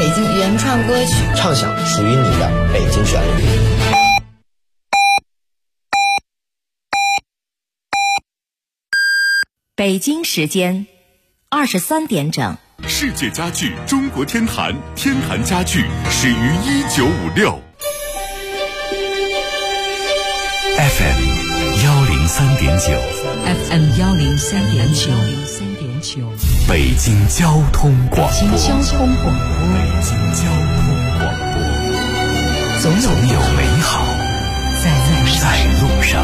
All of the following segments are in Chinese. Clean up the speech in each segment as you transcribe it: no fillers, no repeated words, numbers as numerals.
京原创歌曲， 畅享属于你的北京旋律。 北京时间23点整。 世界家具中国天坛，天坛家具始于1956。 FM 103.9 FM 103.9 北京交通广播。 北京交通广播。 总有美好在路上。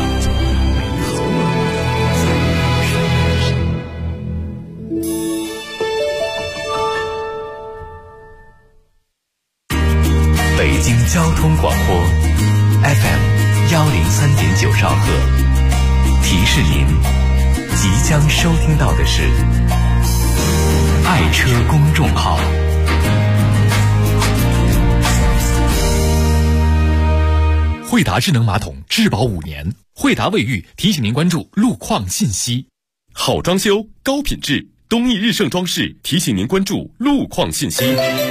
北京交通广播 FM 103.9兆赫，提示您即将收听到的是爱车公众号。 惠达智能马桶质保5年，惠达卫浴提醒您关注路况信息。 好装修高品质，东义日盛装饰提醒您关注路况信息。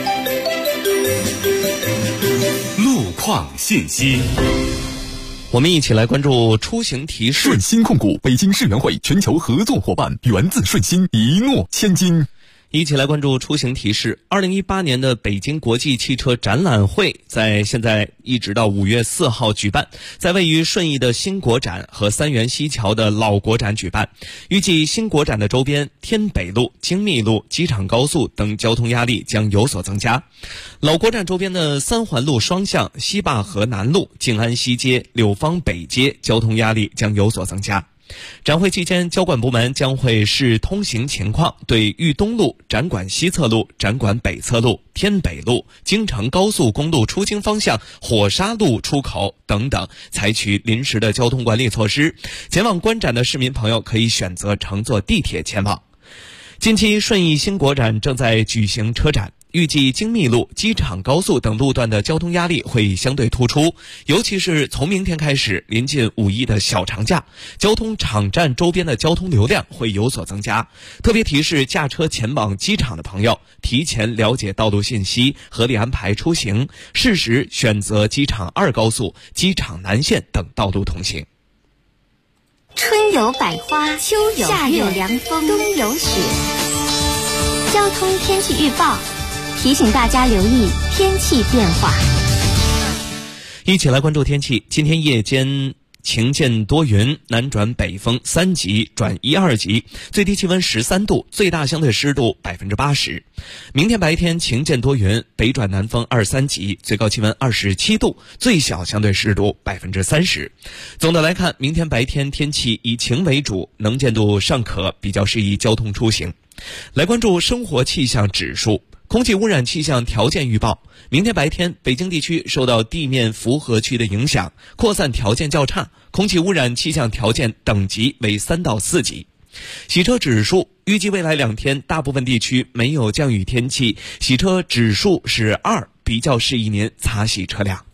路况信息， 我们一起来关注出行提示。 顺鑫控股北京世园会全球合作伙伴，源自顺鑫，一诺千金。 一起来关注出行提示。2018年的北京国际汽车展览会在现在一直到5月4号举办，在位于顺义的新国展和三元西桥的老国展举办。预计新国展的周边天北路、精密路、机场高速等交通压力将有所增加。老国展周边的三环路双向、西坝河南路、静安西街、柳芳北街交通压力将有所增加。展会期间，交管部门将会视通行情况，对豫东路、展馆西侧路、展馆北侧路、天北路、京承高速公路出京方向火沙路出口等等采取临时的交通管理措施。前往观展的市民朋友可以选择乘坐地铁前往。近期顺义新国展正在举行车展，预计精密路、机场高速等路段的交通压力会相对突出，尤其是从明天开始，临近5一的小长假，交通场站周边的交通流量会有所增加。特别提示驾车前往机场的朋友，提前了解道路信息，合理安排出行，适时选择机场2高速、机场南线等道路通行。 春有百花，秋有夏有凉风，冬有雪。交通天气预报提醒大家留意天气变化。 一起来关注天气。今天夜间晴间多云，南转北风3级转1、2级，最低气温13度，最大相对湿度80%。明天白天晴间多云，北转南风2、3级，最高气温27度，最小相对湿度30%。总的来看，明天白天天气以晴为主，能见度尚可，比较适宜交通出行。来关注生活气象指数。空气污染气象条件预报，明天白天北京地区受到地面辐合区的影响，扩散条件较差，空气污染气象条件等级为3到4级。洗车指数，预计未来2天大部分地区没有降雨天气，洗车指数是2，比较适宜您擦洗车辆。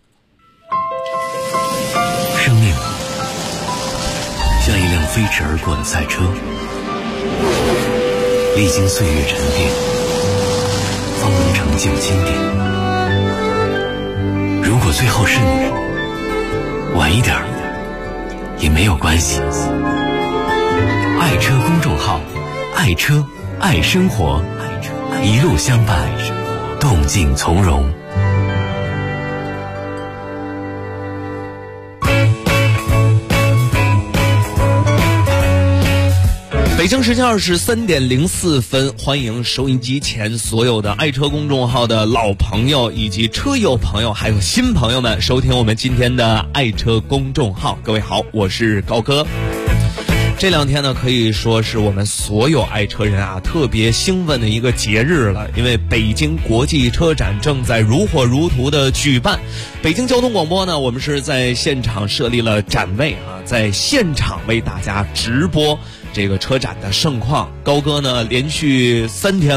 生命像一辆飞驰而过的赛车，历经岁月沉淀，方能成就经典。如果最后是你，晚一点也没有关系。爱车公众号，爱车爱生活，一路相伴，动静从容。 北京时间23点04分，欢迎收音机前所有的爱车公众号的老朋友以及车友朋友还有新朋友们收听我们今天的爱车公众号。各位好，我是高哥。这2天呢，可以说是我们所有爱车人啊特别兴奋的一个节日了，因为北京国际车展正在如火如荼的举办。北京交通广播呢，我们是在现场设立了展位啊，在现场为大家直播这个车展的盛况。高哥呢连续3天了，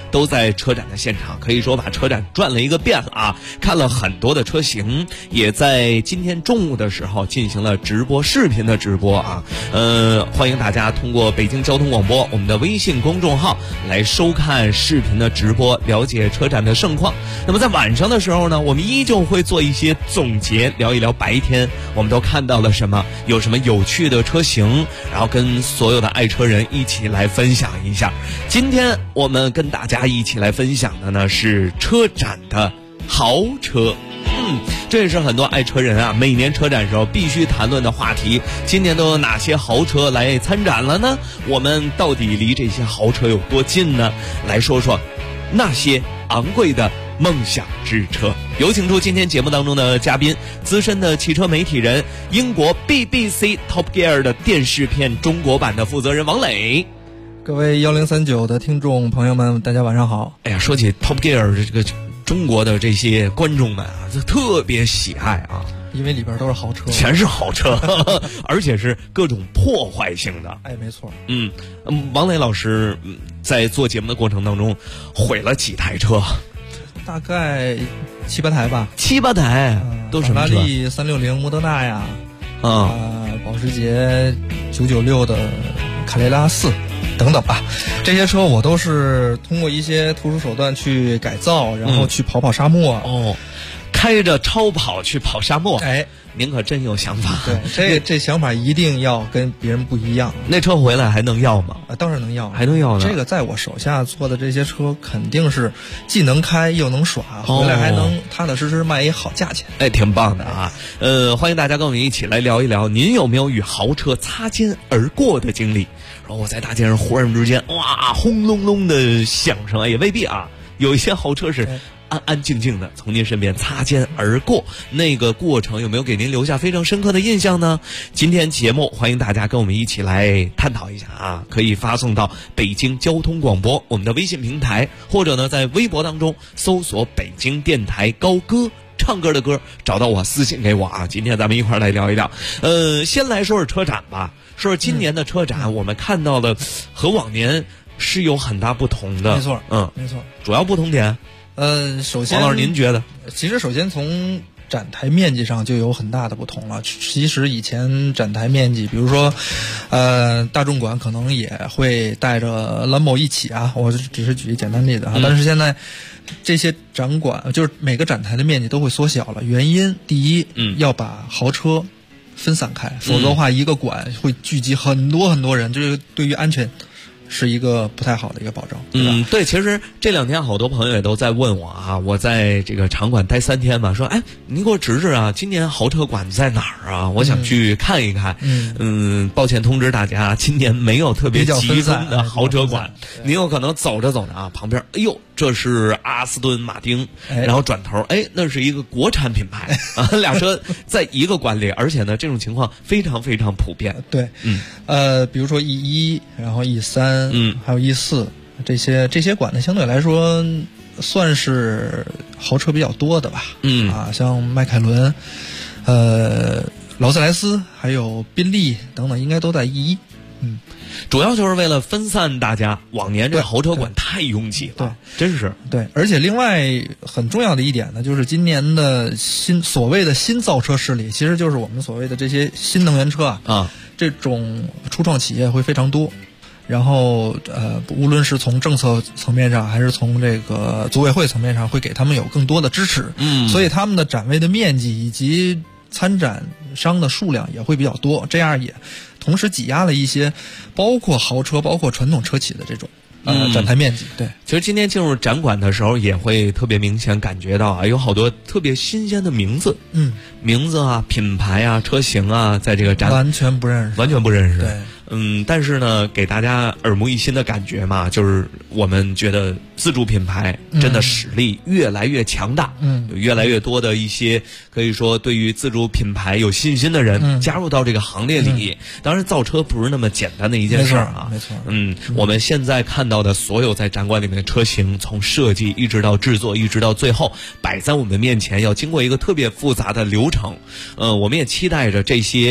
都在车展的现场，可以说把车展转了一个遍了啊，看了很多的车型，也在今天中午的时候进行了直播视频的直播啊。欢迎大家通过北京交通广播我们的微信公众号来收看视频的直播，了解车展的盛况。那么在晚上的时候呢，我们依旧会做一些总结，聊一聊白天我们都看到了什么，有什么有趣的车型，然后跟所有的爱车人一起来分享一下。今天我们跟大家一起来分享的呢是车展的豪车。这也是很多爱车人啊每年车展时候必须谈论的话题。今年都有哪些豪车来参展了呢？我们到底离这些豪车有多近呢？来说说那些昂贵的梦想之车。有请出今天节目当中的嘉宾，资深的汽车媒体人，英国 BBC Top Gear 的电视片中国版的负责人王磊。 各位1039的听众朋友们，大家晚上好。 哎呀，说起 Top Gear 这个中国的这些观众们啊，就特别喜爱啊， 因为里边都是豪车， 全是豪车，而且是各种破坏性的。 哎，没错。 王磊老师在做节目的过程当中毁了几台车？ 大概7、8台吧。 7、8台，都什么车？ 法拉利360、莫德纳呀，保时捷996的卡雷拉4。等等吧，这些车我都是通过一些特殊手段去改造，然后去跑沙漠。 开着超跑去跑沙漠， 哎， 您可真有想法。 对，这想法一定要跟别人不一样。 那车回来还能要吗？ 当然能要， 还能要呢。 这个在我手下做的这些车，肯定是既能开又能耍，回来还能踏踏实实卖一好价钱。 哎，挺棒的啊！欢迎大家跟我们一起来聊一聊，您有没有与豪车擦肩而过的经历？然后我在大街上忽然之间，哇，轰隆隆的响声，也未必啊。有一些豪车是安安静静的从您身边擦肩而过，那个过程有没有给您留下非常深刻的印象呢？今天节目欢迎大家跟我们一起来探讨一下啊，可以发送到北京交通广播我们的微信平台，或者呢在微博当中搜索北京电台高歌，唱歌的歌，找到我私信给我啊。今天咱们一块来聊一聊。先来说说车展吧，说说今年的车展，我们看到了和往年是有很大不同的。 没错，没错。 主要不同点， 首先， 王老师您觉得？ 其实首先从展台面积上就有很大的不同了。其实以前展台面积，比如说，大众馆可能也会带着兰博一起啊，我只是举一简单例子啊。但是现在这些展馆就是每个展台的面积都会缩小了。原因第一，要把豪车分散开，否则的话一个馆会聚集很多很多人，这对于安全是一个不太好的一个保障。 对，其实这2天好多朋友也都在问我啊，我在这个场馆待3天嘛，说哎，你给我指指啊，今年豪车馆在哪儿啊？我想去看一看。抱歉通知大家，今年没有特别集中的豪车馆，你有可能走着走着啊，旁边哎呦，这是阿斯顿马丁，然后转头哎，那是一个国产品牌啊，俩车在一个馆里，而且呢，这种情况非常非常普遍。 对，比如说 E1， 然后 E3。还有E4，这些馆呢，相对来说算是豪车比较多的吧。像迈凯伦、劳斯莱斯，还有宾利等等，应该都在E1。 主要就是为了分散大家。往年这豪车馆太拥挤了，对，真是。 对，而且另外很重要的一点呢，就是今年的所谓的新造车势力，其实就是我们所谓的这些新能源车啊，这种初创企业会非常多。然后无论是从政策层面上，还是从这个组委会层面上，会给他们有更多的支持。所以他们的展位的面积以及参展商的数量也会比较多，这样也同时挤压了一些包括豪车、包括传统车企的这种展台面积。对， 其实今天进入展馆的时候，也会特别明显感觉到啊，有好多特别新鲜的名字，名字啊、品牌啊、车型啊，在这个展完全不认识。对。 但是呢，给大家耳目一新的感觉嘛，就是我们觉得自主品牌真的实力越来越强大，有越来越多的一些可以说对于自主品牌有信心的人加入到这个行列里。当然，造车不是那么简单的一件事啊， 没错。 我们现在看到的所有在展馆里面的车型，从设计一直到制作，一直到最后摆在我们面前，要经过一个特别复杂的流程。我们也期待着这些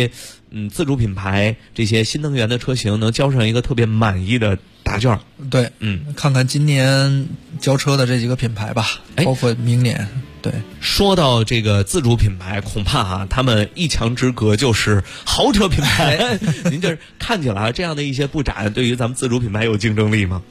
自主品牌这些新能源的车型能交上一个特别满意的答卷。 对，看看今年交车的这几个品牌吧，包括明年。对， 说到这个自主品牌，恐怕他们一墙之隔就是豪车品牌。您这看起来这样的一些布展，对于咱们自主品牌有竞争力吗？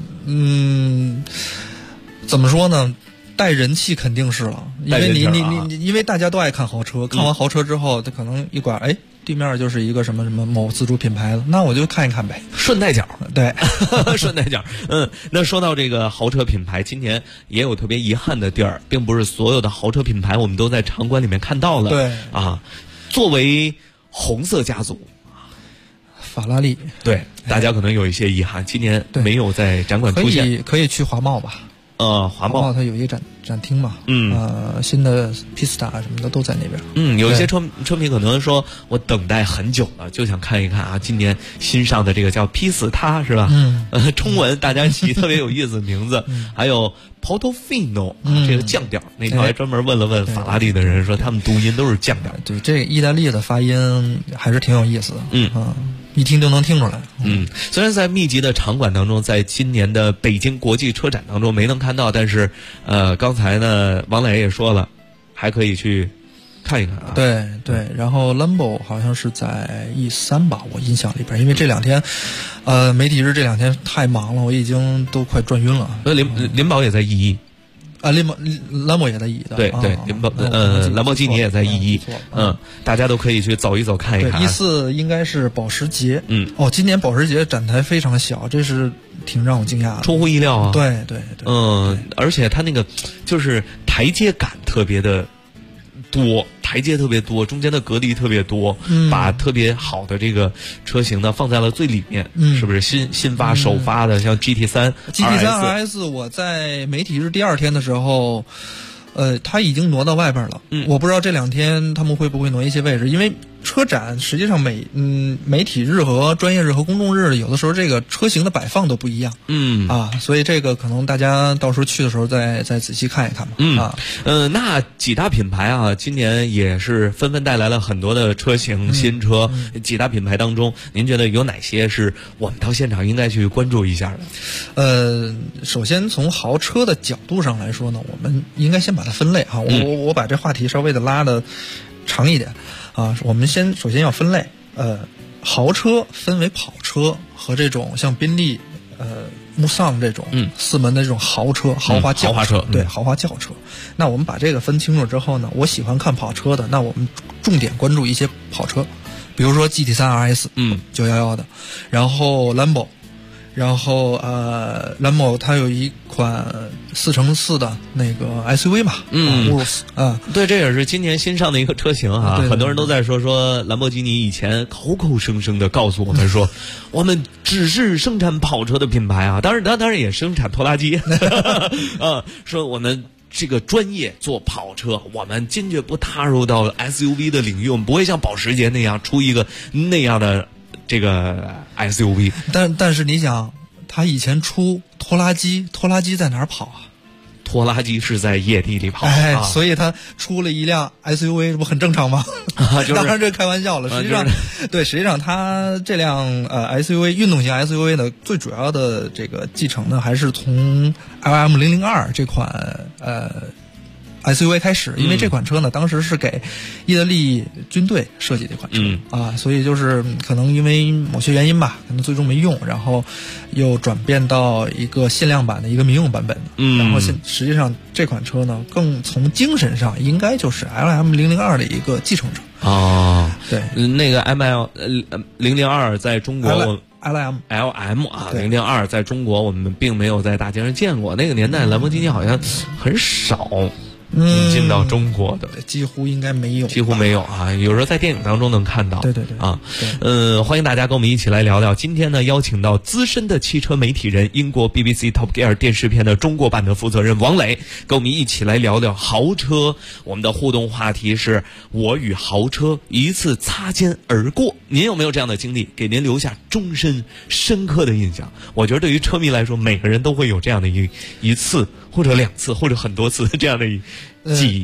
怎么说呢？带人气肯定是了，因为因为大家都爱看豪车，看完豪车之后，他可能一拐，对面就是一个什么什么某自主品牌了，那我就看一看呗， 顺带脚。 对， 顺带脚。那说到这个豪车品牌，今年也有特别遗憾的地儿，并不是所有的豪车品牌我们都在场馆里面看到了。 对啊，作为红色家族， 法拉利， 对，大家可能有一些遗憾，今年没有在展馆出现。 可以去华贸吧。华贸它有一个展厅嘛，新的 Pista 什么的都在那边。 有一些车迷可能说，我等待很久了，就想看一看啊，今年新上的这个叫 Pista 是吧？中文大家起特别有意思的名字，还有 Portofino 这个降调，那天还专门问了问法拉利的人，说他们读音都是降调。 对，这个意大利的发音还是挺有意思的。一听就能听出来。 虽然在密集的场馆当中，在今年的北京国际车展当中没能看到，但是刚才呢王磊也说了，还可以去看一看啊。 对，然后 Lambo 好像是在E3吧，我印象里边，因为这2天媒体日这2天太忙了，我已经都快转晕了。 林宝也在 E1。 兰博也在 E1 的， 对，兰博基尼也在 E1，大家都可以去走一走看一看。 E4应该是保时捷，今年保时捷展台非常小，这是挺让我惊讶的， 出乎意料啊。 对， 而且它那个就是台阶感特别的多，台阶特别多，中间的隔离特别多，把特别好的这个车型呢放在了最里面，是不是？新发首发的像 GT3 RS， 我在媒体日第2天的时候，它已经挪到外边了。我不知道这2天他们会不会挪一些位置，因为车展实际上媒体日和专业日和公众日有的时候这个车型的摆放都不一样。所以这个可能大家到时候去的时候再仔细看一看吧。 那几大品牌啊，今年也是纷纷带来了很多的车型新车。几大品牌当中，您觉得有哪些是我们到现场应该去关注一下的？ 首先从豪车的角度上来说呢，我们应该先把它分类啊。我把这话题稍微的拉的长一点。我们首先要分类，豪车分为跑车和这种像宾利、慕桑这种4门的这种豪车、豪华轿车，对，豪华轿车。那我们把这个分清楚之后呢，我喜欢看跑车的，那我们重点关注一些跑车，比如说 GT3 RS， 911的，然后 Lambo。然后Lambo 它有一款4x4的那个 SUV 嘛，Urus 对，这也是今年新上的一个车型啊。很多人都在说兰博基尼以前口口声声的告诉我们说，我们只是生产跑车的品牌啊，当然也生产拖拉机说我们这个专业做跑车，我们坚决不踏入到 SUV 的领域，我们不会像保时捷那样出一个那样的这个 SUV。 但是你想，他以前出拖拉机在哪儿跑啊？ 拖拉机是在野地里跑， 所以他出了一辆 SUV， 这不很正常吗？当然这开玩笑了。实际上他这辆SUV 运动型 SUV 的最主要的这个继承呢，还是从 LM002 这款SUV 开始，因为这款车呢，当时是给意大利军队设计的一款车所以就是可能因为某些原因吧，可能最终没用，然后又转变到一个限量版的一个民用版本然后实际上这款车呢，更从精神上应该就是 LM002 的一个继承者对， 那个 002 在中国 LM 啊，002在中国我们并没有在大街上见过，那个年代兰博基尼好像很少引进到中国的， 几乎应该没有， 几乎没有啊。有时候在电影当中能看到。 对啊，欢迎大家跟我们一起来聊聊。今天呢，邀请到资深的汽车媒体人，英国 BBC Top Gear 电视片的中国版的负责人王磊，跟我们一起来聊聊豪车。我们的互动话题是我与豪车一次擦肩而过。您有没有这样的经历，给您留下终身深刻的印象？我觉得对于车迷来说，每个人都会有这样的一次或者2次或者很多次这样的记忆。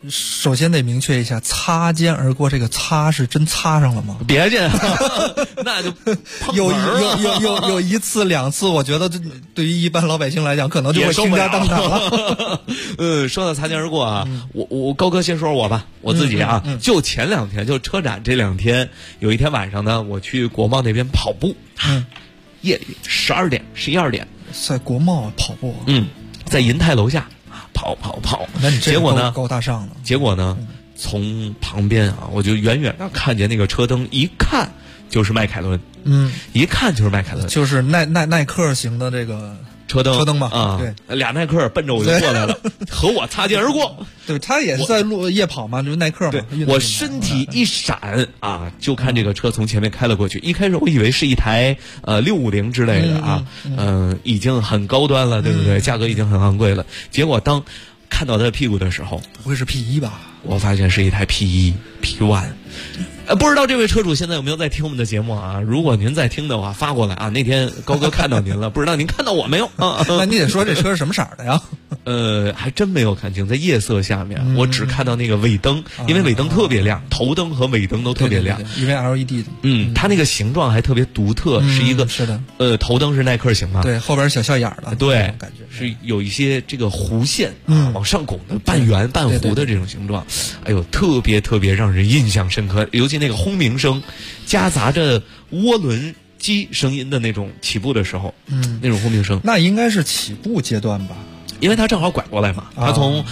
首先得明确一下，擦肩而过这个擦是真擦上了吗？ 别介，那就有一次两次，我觉得这对于一般老百姓来讲，可能就会倾家荡产了。 说到擦肩而过啊，我高哥先说我吧，我自己啊，就前2天，就车展这2天，有一天晚上呢，我去国贸那边跑步，夜里12点、11、12点， 在国贸跑步， 在银泰楼下。跑， 那你结果呢？ 高大上了。 结果呢？从旁边啊，我就远远的看见那个车灯，一看就是迈凯伦，一看就是迈凯伦， 就是耐克型的这个车灯嘛啊，对，俩耐克奔着我就过来了，和我擦肩而过。 对，他也是在夜跑嘛，就是耐克嘛。 对，我身体一闪啊，就看这个车从前面开了过去。一开始我以为是一台650之类的啊，已经很高端了，对不对？价格已经很昂贵了。结果当看到他的屁股的时候， 不会是 P1 吧？ 我发现是一台 P1。不知道这位车主现在有没有在听我们的节目啊？如果您在听的话，发过来啊。那天高哥看到您了，不知道您看到我没有啊？ 那你得说这车是什么色的呀？ 还真没有看清，在夜色下面，我只看到那个尾灯，因为尾灯特别亮，头灯和尾灯都特别亮， 对，因为 LED 的。它那个形状还特别独特，是一个是的， 头灯是耐克型嘛？ 对，后边小笑眼的， 对， 感觉是有一些这个弧线往上拱的半圆半弧的这种形状，哎呦，特别让人印象深刻，尤其那个轰鸣声，夹杂着涡轮机声音的那种起步的时候，那种轰鸣声， 那应该是起步阶段吧？ 因为他正好拐过来嘛，他从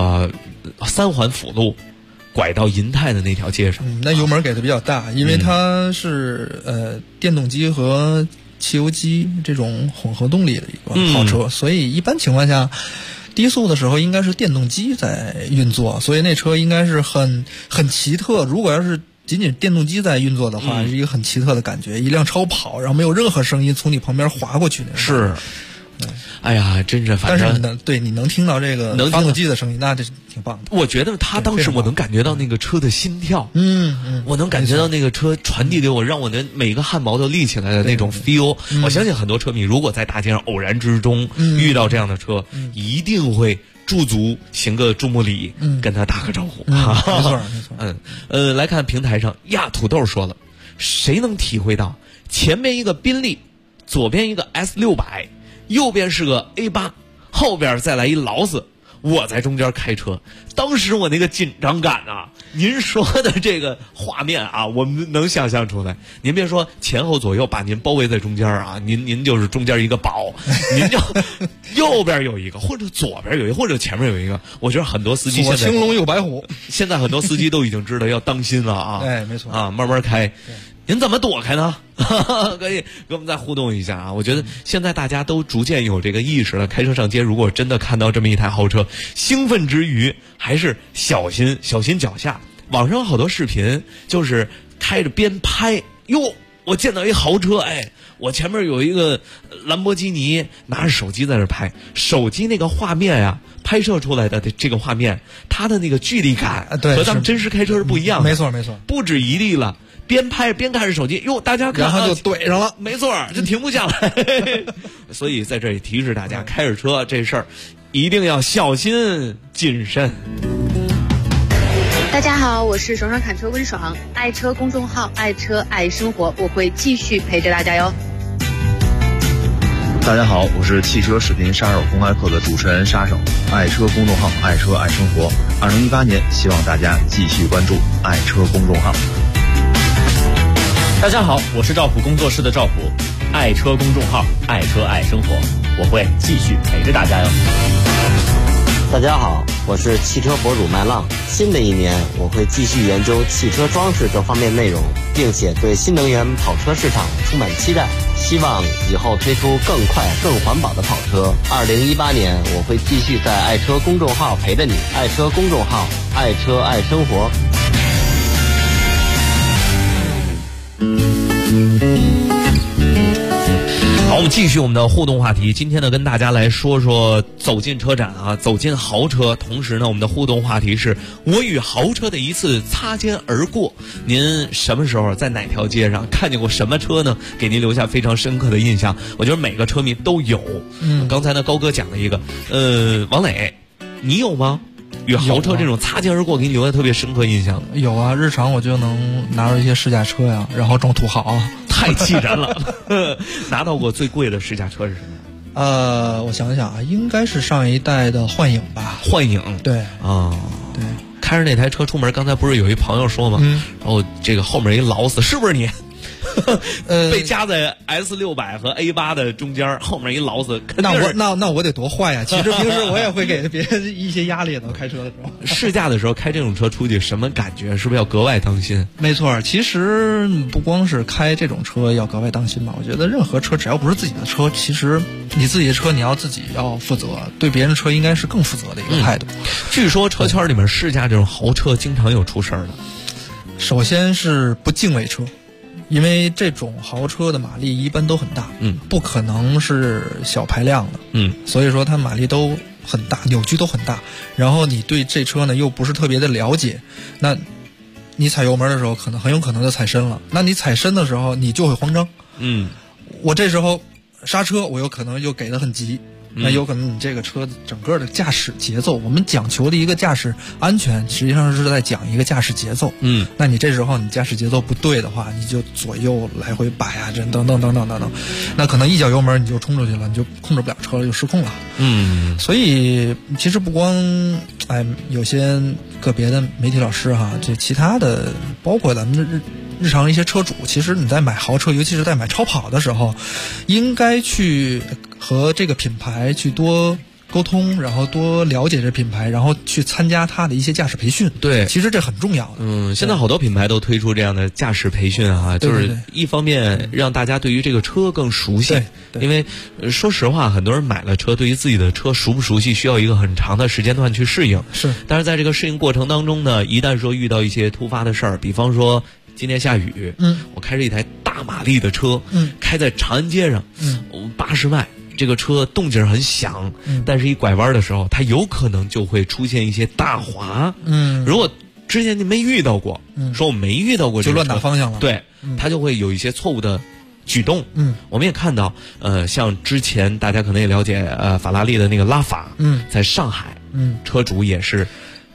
3环辅路拐到银泰的那条街上， 那油门给的比较大，因为它是电动机和汽油机这种混合动力的一个跑车，所以一般情况下低速的时候应该是电动机在运作，所以那车应该是很奇特。如果要是仅仅电动机在运作的话，是一个很奇特的感觉，一辆超跑，然后没有任何声音从你旁边划过去那种。 是。哎呀，真是， 但是你能听到这个发动机的声音，那这挺棒的。 我觉得他当时我能感觉到那个车的心跳，我能感觉到那个车传递给我，让我的每个汗毛都立起来的那种 feel。我相信很多车迷如果在大街上偶然之中遇到这样的车，一定会驻足行个注目礼，跟他打个招呼。 没错。 来看平台上土豆说了，谁能体会到前面一个宾利，左边一个 S600。右边是个 A8， 后边再来一劳斯，我在中间开车，当时我那个紧张感啊，您说的这个画面啊，我们能想象出来。您别说前后左右把您包围在中间啊，您就是中间一个宝，您就右边有一个，或者左边有一个，或者前面有一个。我觉得很多司机现在左青龙右白虎， 现在很多司机都已经知道要当心了啊。 哎，没错啊，慢慢开。您怎么躲开呢？可以跟我们再互动一下啊！我觉得现在大家都逐渐有这个意识了，开车上街，如果真的看到这么一台豪车，兴奋之余还是小心脚下。网上有好多视频，就是开着边拍，哟，我见到一豪车，哎，我前面有一个兰博基尼，拿着手机在那拍，手机那个画面呀，拍摄出来的这个画面，它的那个距离感和咱们真实开车是不一样的。 没错， 不止一例了。边拍边看着手机，哟，大家看， 然后就怼上了， 没错，就停不下来。所以在这里提示大家，开着车这事儿一定要小心谨慎。 大家好，我是爽爽砍车温爽，爱车公众号爱车爱生活，我会继续陪着大家哟。 大家好，我是汽车视频杀手公开课的主持人杀手，爱车公众号爱车爱生活。2018年，希望大家继续关注爱车公众号。 大家好，我是赵普工作室的赵普，爱车公众号爱车爱生活，我会继续陪着大家哟。 大家好，我是汽车博主麦浪，新的一年我会继续研究汽车装饰这方面内容，并且对新能源跑车市场充满期待，希望以后推出更快更环保的跑车。2018年我会继续在爱车公众号陪着你，爱车公众号爱车爱生活。 好，我们继续我们的互动话题。今天呢，跟大家来说说走进车展啊，走进豪车。同时呢，我们的互动话题是我与豪车的一次擦肩而过。您什么时候在哪条街上看见过什么车呢？给您留下非常深刻的印象。我觉得每个车迷都有。刚才呢，高哥讲了一个，王磊，你有吗？ 与豪车这种擦肩而过给你留下特别深刻印象的？ 有啊，日常我就能拿出一些试驾车呀，然后装土豪， 太气人了。拿到过最贵的试驾车是什么？ 我想想啊，应该是上一代的幻影吧。 幻影， 对啊， 对， 开着那台车出门，刚才不是有一朋友说吗？然后这个后面一老死，是不是你？被夹在 S600 和 A8 的中间，后面一老死， 那我得多坏呀！其实平时我也会给别人一些压力的，开车的时候。 试驾的时候开这种车出去什么感觉？是不是要格外当心？ 没错，其实不光是开这种车要格外当心吧，我觉得任何车只要不是自己的车，其实你自己的车你要自己要负责，对别人的车应该是更负责的一个态度。 据说车圈里面试驾这种豪车经常有出事儿的。 首先是不敬畏车。因为这种豪车的马力一般都很大，不可能是小排量的，所以说它马力都很大，扭矩都很大。然后你对这车呢又不是特别的了解，那你踩油门的时候很有可能就踩深了。那你踩深的时候你就会慌张，我这时候刹车我有可能就给得很急。那有可能你这个车整个的驾驶节奏，我们讲求的一个驾驶安全，实际上是在讲一个驾驶节奏。那你这时候你驾驶节奏不对的话，你就左右来回摆啊，这等等，那可能一脚油门你就冲出去了，你就控制不了车了，就失控了。所以其实不光有些个别的媒体老师哈，这其他的包括咱们的日常一些车主，其实你在买豪车，尤其是在买超跑的时候，应该去和这个品牌去多沟通，然后多了解这品牌，然后去参加他的一些驾驶培训。 对， 其实这很重要的。 现在好多品牌都推出这样的驾驶培训啊，就是一方面让大家对于这个车更熟悉。因为说实话，很多人买了车，对于自己的车熟不熟悉，需要一个很长的时间段去适应。 是， 但是在这个适应过程当中呢，一旦说遇到一些突发的事儿，比方说今天下雨，我开着一台大马力的车，开在长安街上，80迈。这个车动静很响，但是一拐弯的时候，它有可能就会出现一些大滑。如果之前你没遇到过，说我没遇到过这个车， 就乱打方向了。 对，它就会有一些错误的举动。我们也看到，像之前大家可能也了解，法拉利的那个拉法，在上海，车主也是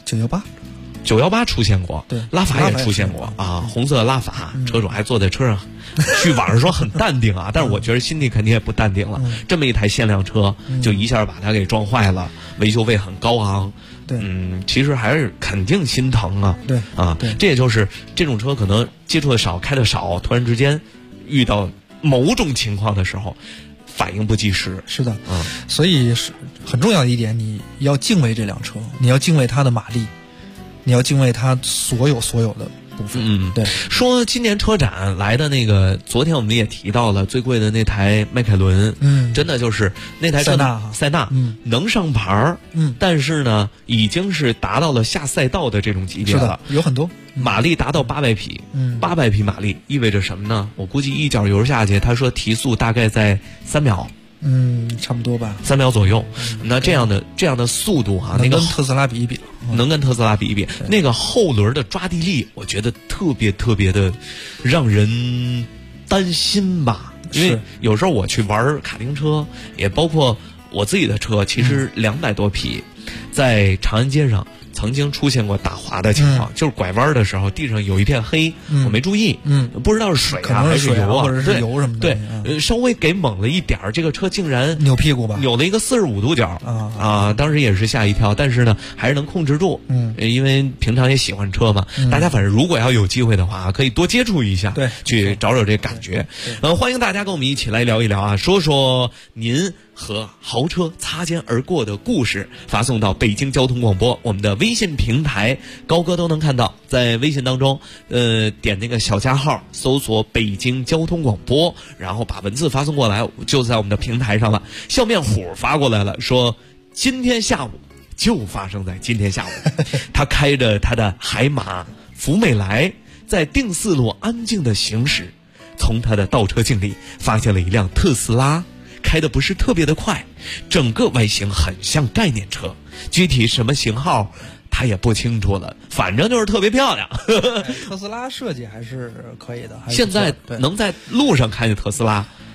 918出现过， 对， 拉法也出现过啊，红色拉法，车主还坐在车上，据网上说很淡定啊，但是我觉得心里肯定也不淡定了。这么一台限量车，就一下把它给撞坏了，维修费很高昂。 对， 其实还是肯定心疼啊。 对啊，这也就是这种车可能接触的少，开的少，突然之间遇到某种情况的时候，反应不及时。 是的，所以是很重要的一点，你要敬畏这辆车，你要敬畏它的马力。你要敬畏它所有的部分。对。 说今年车展来的那个，昨天我们也提到了最贵的那台迈凯伦，真的就是那台车塞纳，能上牌，但是呢，已经是达到了下赛道的这种级别了。 是的，有很多马力达到800匹，800匹马力意味着什么呢？我估计一脚油下去，他说提速大概在3秒。 差不多吧 ，3秒左右。那这样的速度啊，那个跟特斯拉比一比， 能跟特斯拉比一比。那个后轮的抓地力，我觉得特别的让人担心吧。因为有时候我去玩卡丁车，也包括我自己的车，其实200多匹，在长安街上曾经出现过打滑的情况，就是拐弯的时候地上有一片黑，我没注意，不知道是水啊还是油啊， 或者是油什么的， 对，稍微给猛了一点儿，这个车竟然扭屁股吧， 扭了一个45度角啊！当时也是吓一跳，但是呢还是能控制住，因为平常也喜欢车嘛，大家反正如果要有机会的话，可以多接触一下， 对， 去找找这感觉。欢迎大家跟我们一起来聊一聊啊，说说您和豪车擦肩而过的故事，发送到北京交通广播我们的微信平台，高哥都能看到。在微信当中，点那个小加号，搜索北京交通广播，然后把文字发送过来，就在我们的平台上了。笑面虎发过来了，说今天下午就发生在今天下午，他开着他的海马福美来，在定四路安静的行驶，从他的倒车镜里发现了一辆特斯拉。开的不是特别的快，整个外形很像概念车，具体什么型号他也不清楚了，反正就是特别漂亮。 特斯拉设计还是可以的， 现在能在路上看见特斯拉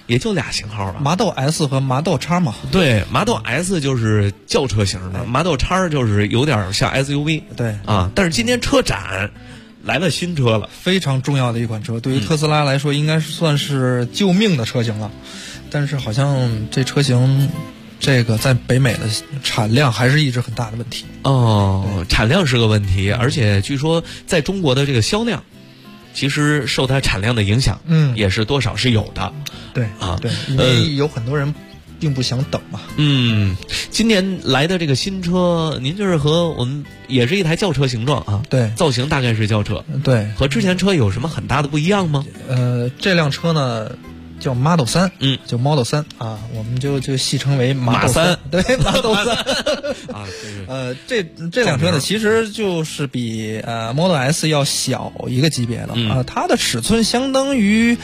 也就俩型号吧， 麻豆 S 和麻豆 X 嘛。 对，麻豆 S 就是轿车型的，麻豆 X 就是有点像 SUV。 对啊，但是今天车展来了新车了， 非常重要的一款车，对于特斯拉来说应该算是救命的车型了。但是好像这车型，这个在北美的产量还是一直很大的问题。 哦，产量是个问题，而且据说在中国的这个销量，其实受它产量的影响，也是多少是有的。 对啊，对，因为有很多人并不想等嘛。 今年来的这个新车，您就是和我们也是一台轿车形状啊， 对， 造型大概是轿车， 对， 和之前车有什么很大的不一样吗？ 这辆车呢叫 Model 3，就 Model 3啊，我们就戏称为马3，对，Model 3 啊， 这辆车呢，其实就是比Model S 要小一个级别的啊，它的尺寸相当于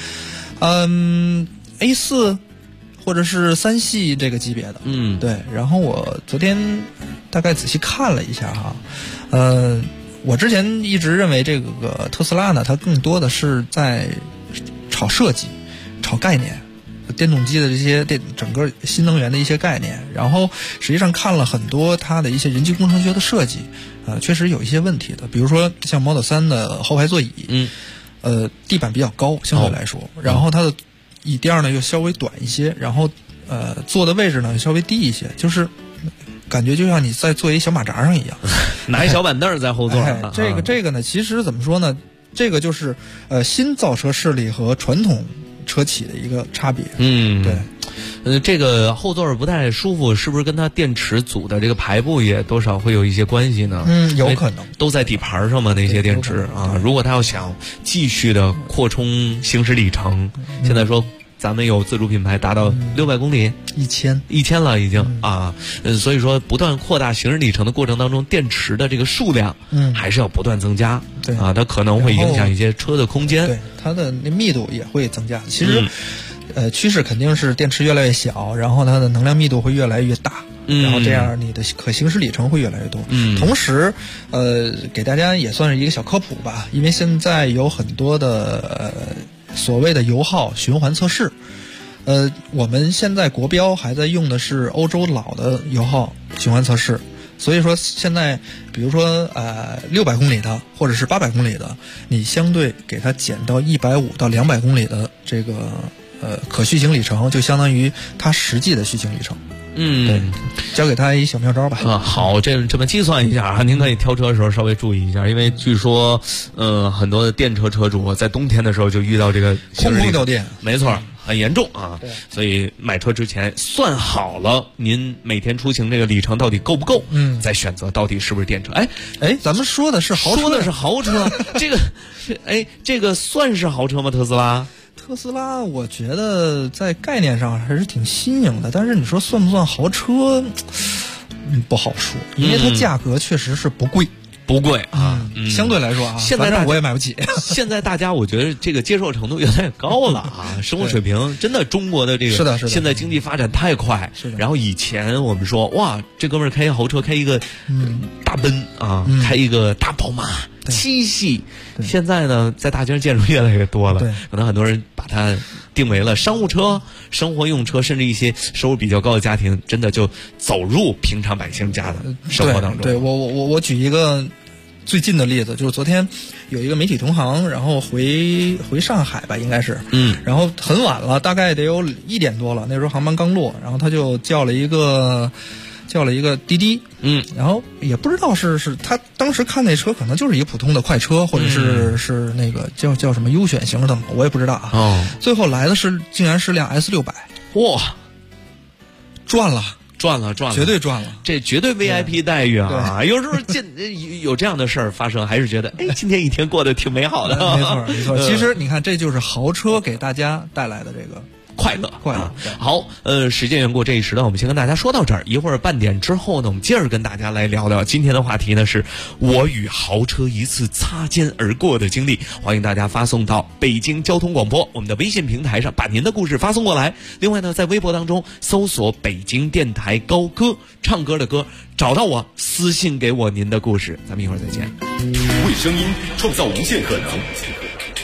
A4。或者是3系这个级别的，对。然后我昨天大概仔细看了一下哈，我之前一直认为这个特斯拉呢，它更多的是在炒设计、炒概念，电动机的这些整个新能源的一些概念。然后实际上看了很多它的一些人机工程学的设计，确实有一些问题的。比如说像 Model 3的后排座椅，地板比较高，相对来说，然后它的椅垫呢又稍微短一些，然后坐的位置呢稍微低一些，就是感觉就像你在坐一小马扎上一样， 拿一小板凳在后座。 这个呢，其实怎么说呢？这个就是新造车势力和传统车企的一个差别。 对。这个后座不太舒服，是不是跟它电池组的这个排布也多少会有一些关系呢？ 有可能， 都在底盘上嘛，那些电池啊。如果它要想继续的扩充行驶里程，现在说咱们有自主品牌达到600公里，1000了已经啊。所以说不断扩大行驶里程的过程当中，电池的这个数量还是要不断增加。 对啊，它可能会影响一些车的空间， 对它的那密度也会增加。其实。趋势肯定是电池越来越小，然后它的能量密度会越来越大，然后这样你的可行驶里程会越来越多。同时，给大家也算是一个小科普吧，因为现在有很多的所谓的油耗循环测试，我们现在国标还在用的是欧洲老的油耗循环测试。所以说现在比如说600公里的或者是800公里的，你相对给它减到150到200公里的这个可续行里程，就相当于它实际的续行里程。对，教给他一小妙招吧。 好，这么计算一下啊，您可以挑车的时候稍微注意一下，因为据说很多的电车车主在冬天的时候就遇到这个空掉电， 没错，很严重啊。所以买车之前算好了您每天出行这个里程到底够不够，再选择到底是不是电车。 咱们说的是豪车， 这个算是豪车吗？特斯拉我觉得在概念上还是挺新颖的，但是你说算不算豪车，不好说，因为它价格确实是不贵啊，相对来说啊， 现在我也买不起。 现在大家我觉得这个接受程度有点高了啊，生活水平真的中国的这个是的， 现在经济发展太快，然后以前我们说哇，这哥们儿开一豪车，开一个大奔啊，开一个大宝马7系，现在呢在大街上见着越来越多了，可能很多人把它定为了商务车、生活用车，甚至一些收入比较高的家庭，真的就走入平常百姓家的生活当中。 对，我举一个最近的例子，就是昨天有一个媒体同行，然后回上海吧，应该是，然后很晚了，大概得有1点多了，那时候航班刚落，然后他就叫了一个滴滴，然后也不知道是他当时看那车可能就是一个普通的快车，或者是那个叫什么优选型的，我也不知道啊。最后来的竟然是辆 S600， 哇， 赚了，绝对赚了， 这绝对 VIP 待遇啊！有时候有这样的事儿发生，还是觉得今天一天过得挺美好的。 没错。其实你看，这就是豪车给大家带来的这个快乐。好，时间缘故，这一时段我们先跟大家说到这儿。一会儿半点之后呢，我们接着跟大家来聊聊今天的话题呢，是我与豪车一次擦肩而过的经历。欢迎大家发送到北京交通广播我们的微信平台上，把您的故事发送过来。另外呢，在微博当中搜索北京电台高歌，唱歌的歌，找到我，私信给我您的故事。咱们一会儿再见。 为声音创造无限可能，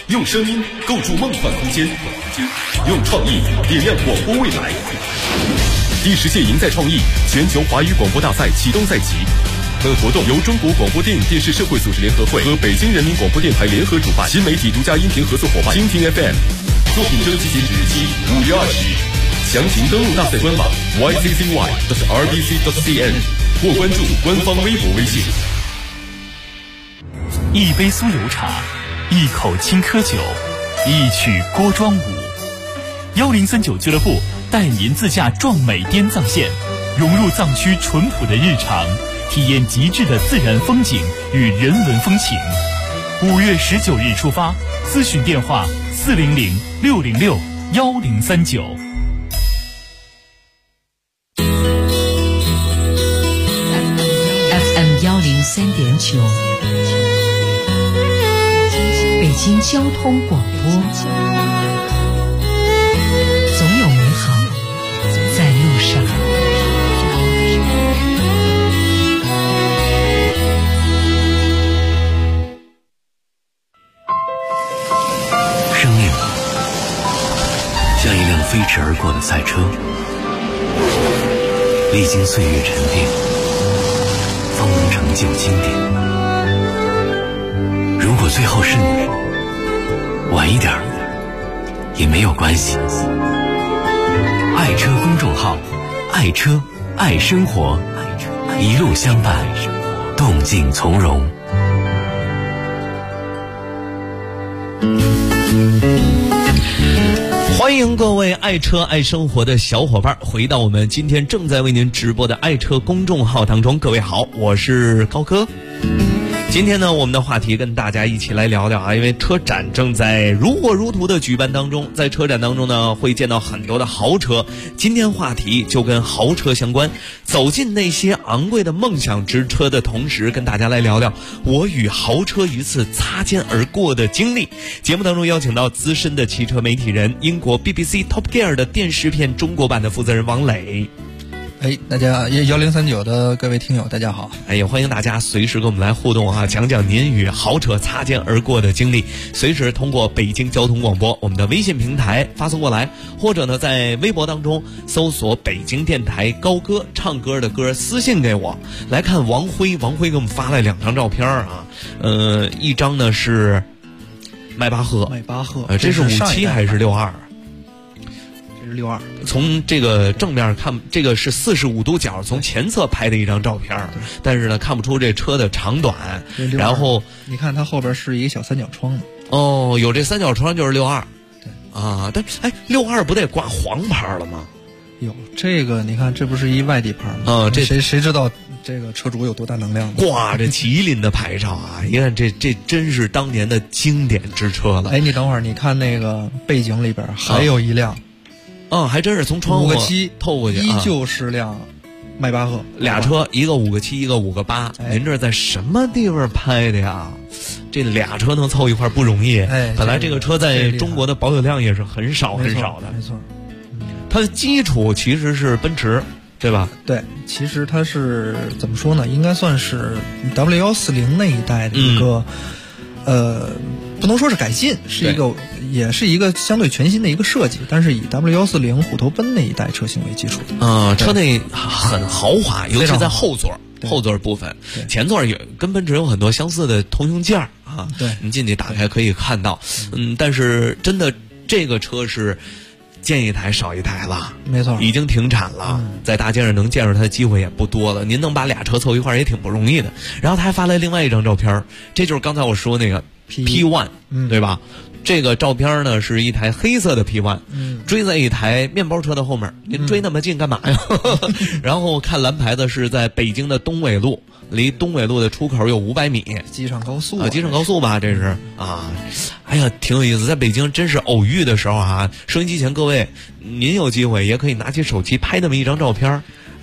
用声音构筑梦幻空间，用创意点亮广播未来。第10届赢在创意全球华语广播大赛启动赛期。本活动由中国广播电影电视社会组织联合会和北京人民广播电台联合主办，新媒体独家音频合作伙伴蜻蜓 FM。作品征集截止日期5月20日，详情登录大赛官网 yccy.rbc.cn 或关注官方微博微信。 一杯酥油茶，一口青稞酒，一曲锅庄舞。1039俱乐部带您自驾壮美滇藏线，融入藏区淳朴的日常，体验极致的自然风景与人文风情。5月19日出发，咨询电话400-606-1039。 FM 103.9，北京交通广播，总有美好在路上。 生命像一辆飞驰而过的赛车，历经岁月沉淀，方能成就经典。如果最后是你，晚一点也没有关系。爱车公众号，爱车爱生活，一路相伴，动静从容。 欢迎各位爱车爱生活的小伙伴回到我们今天正在为您直播的爱车公众号当中。各位好，我是高哥。今天呢，我们的话题跟大家一起来聊聊啊，因为车展正在如火如荼的举办当中，在车展当中呢，会见到很多的豪车。今天话题就跟豪车相关，走进那些昂贵的梦想之车的同时，跟大家来聊聊我与豪车一次擦肩而过的经历。节目当中邀请到资深的汽车媒体人，英国 BBC Top Gear 的电视片中国版的负责人王磊。 大家1039的各位听友大家好。 也欢迎大家随时跟我们来互动啊，讲讲您与豪车擦肩而过的经历，随时通过北京交通广播我们的微信平台发送过来，或者呢在微博当中搜索北京电台高歌唱歌的歌私信给我。来看王辉给我们发来2张照片啊，一张呢是迈巴赫，这是57还是62？ 62， 从这个正面看，这个是45度角从前侧拍的一张照片，但是呢看不出这车的长短。然后你看它后边是一个小三角窗的。 哦，有这三角窗就是62。对啊，但62不得挂黄牌了吗？ 有这个，你看这不是一外地牌吗？这谁知道这个车主有多大能量？ 挂着麒麟的牌照啊！你看这真是当年的经典之车了。 你等会儿，你看那个背景里边还有一辆。 还真是从窗户透过去， 依旧是辆迈巴赫， 俩车，一个5个7，一个5个8。您这在什么地方拍的呀？这俩车能凑一块不容易。本来这个车在中国的保有量也是很少的。没错， 它的基础其实是奔驰，对吧？ 对，其实它是怎么说呢？应该算是 W140那一代的一个，不能说是改进，也是一个相对全新的一个设计，但是以 W140虎头奔那一代车型为基础的。 车内很豪华，尤其在后座部分，前座也跟奔驰有很多相似的通用件啊。 对， 你进去打开可以看到。但是真的这个车是见一台少一台了， 没错， 已经停产了，在大街上能见着它的机会也不多了。您能把俩车凑一块也挺不容易的。然后他还发来另外一张照片，这就是刚才我说那个 P1，对吧？这个照片呢是一台黑色的 P1，追在一台面包车的后面。您追那么近干嘛呀？然后看蓝牌子是在北京的东纬路，离东纬路的出口有500米。 机场高速机场高速吧，这是啊。哎呀，挺有意思，在北京真是偶遇的时候啊，收音机前各位，您有机会也可以拿起手机拍那么一张照片。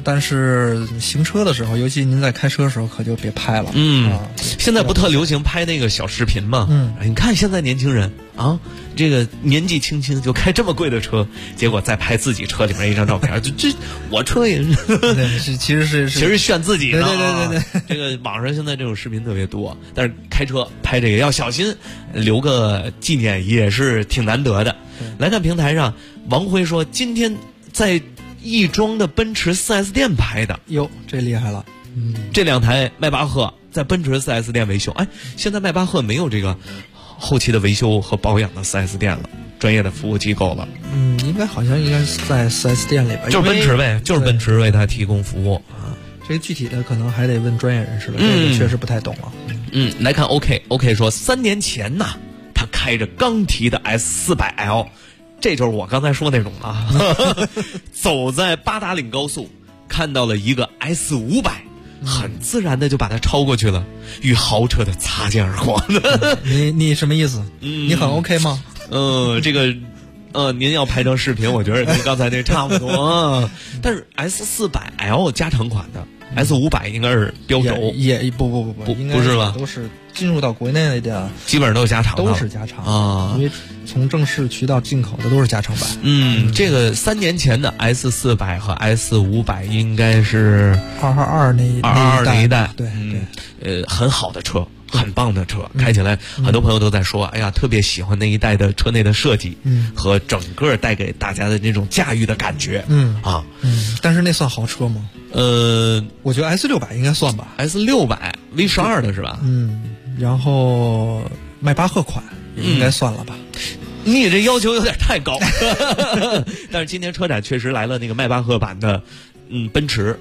但是行车的时候，尤其您在开车的时候，可就别拍了。 现在不特流行拍那个小视频吗？你看现在年轻人啊，这个年纪轻轻就开这么贵的车，结果再拍自己车里面一张照片，这我车也是，其实炫自己的。 对。 这个网上现在这种视频特别多，但是开车拍这个要小心，留个纪念也是挺难得的。来看平台上，王辉说今天在亦庄的奔驰 4S 店拍的。 哟，这厉害了。 这2台迈巴赫在奔驰 4S 店维修。现在迈巴赫没有这个后期的维修和保养的 4S 店了，专业的服务机构了。 应该是在 4S 店里边， 就是奔驰呗，就是奔驰为他提供服务啊。 这个具体的可能还得问专业人士了，这个确实不太懂了。 来看 OK 说3年前呐，他开着刚提的 S400L， 这就是我刚才说那种啊，走在八达岭高速，看到了一个 S500，很自然的就把它超过去了，与豪车的擦肩而过。 你什么意思？你很 OK 吗？ 这个。您要拍成视频，我觉得跟刚才那差不多。但是 S400L 加长款的 ，S500 应该是标轴， 也不，应该不是吧？ 都是进入到国内的， 基本上都是加长的， 都是加长啊。因为从正式渠道进口的都是加长版。 这个3年前的 S400和 S500应该是 222那一代， 对， 很好的车。很棒的车，开起来很多朋友都在说，哎呀，特别喜欢那一代的车内的设计，和整个带给大家的那种驾驭的感觉， 但是那算豪车吗？我觉得 S600 应该算吧 ，S600 V12的是吧？ 然后迈巴赫款应该算了吧。 你这要求有点太高，但是今年车展确实来了那个迈巴赫版的。奔驰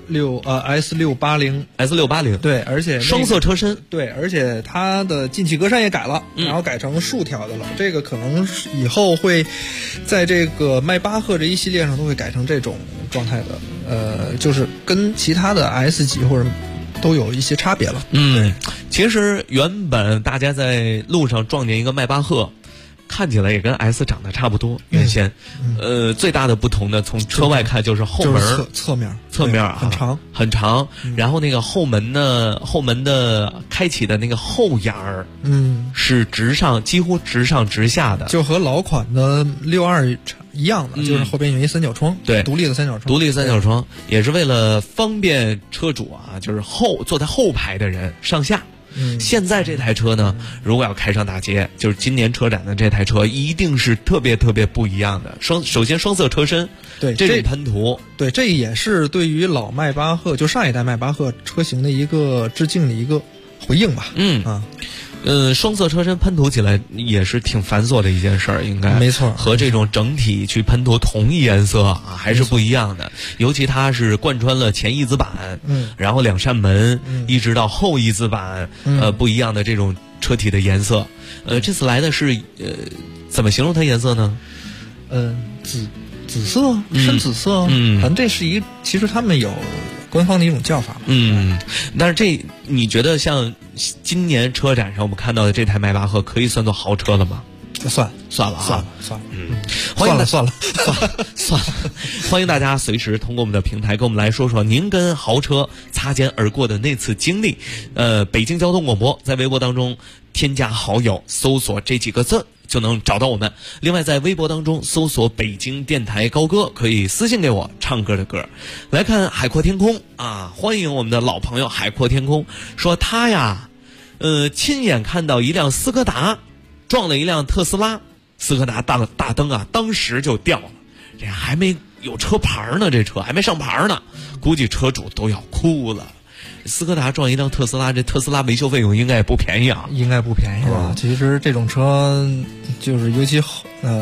S680，对，而且双色车身， 对，而且它的进气格栅也改了，然后改成竖条的了。这个可能以后会在这个迈巴赫这一系列上都会改成这种状态的，就是跟其他的 S 级或者都有一些差别了。 其实原本大家在路上撞见一个迈巴赫。看起来也跟 S 长得差不多，原先，最大的不同呢，从车外看就是后门侧面很长，然后那个后门的开启的那个后沿儿，是直上，几乎直上直下的， 就和老款的62一样的，就是后边有一三角窗， 对， 独立的三角窗， 也是为了方便车主啊，就是坐在后排的人上下。现在这台车呢，如果要开上大街，就是今年车展的这台车，一定是特别特别不一样的。首先双色车身， 对这种喷涂， 对，这也是对于老迈巴赫，就上一代迈巴赫车型的一个致敬的一个回应吧。 双色车身喷涂起来也是挺繁琐的一件事儿，应该没错， 和这种整体去喷涂同一颜色啊，还是不一样的。尤其它是贯穿了前翼子板，然后2扇门，一直到后翼子板，不一样的这种车体的颜色。这次来的是怎么形容它颜色呢？ 紫色，深紫色，反正这是其实他们有官方的一种叫法嘛。 但是你觉得像今年车展上我们看到的这台迈巴赫可以算作豪车了吗？ 算了，算了， 欢迎大家随时通过我们的平台跟我们来说说您跟豪车擦肩而过的那次经历。北京交通广播在微博当中添加好友，搜索这几个字就能找到我们。另外在微博当中搜索北京电台高歌，可以私信给我唱歌的歌。来看海阔天空啊，欢迎我们的老朋友海阔天空，说他呀亲眼看到一辆斯柯达撞了一辆特斯拉，斯柯达大灯啊当时就掉了，这还没有车牌呢，这车还没上牌呢，估计车主都要哭了。斯柯达撞一辆特斯拉，这特斯拉维修费用应该也不便宜啊， 应该不便宜吧？其实这种车就是尤其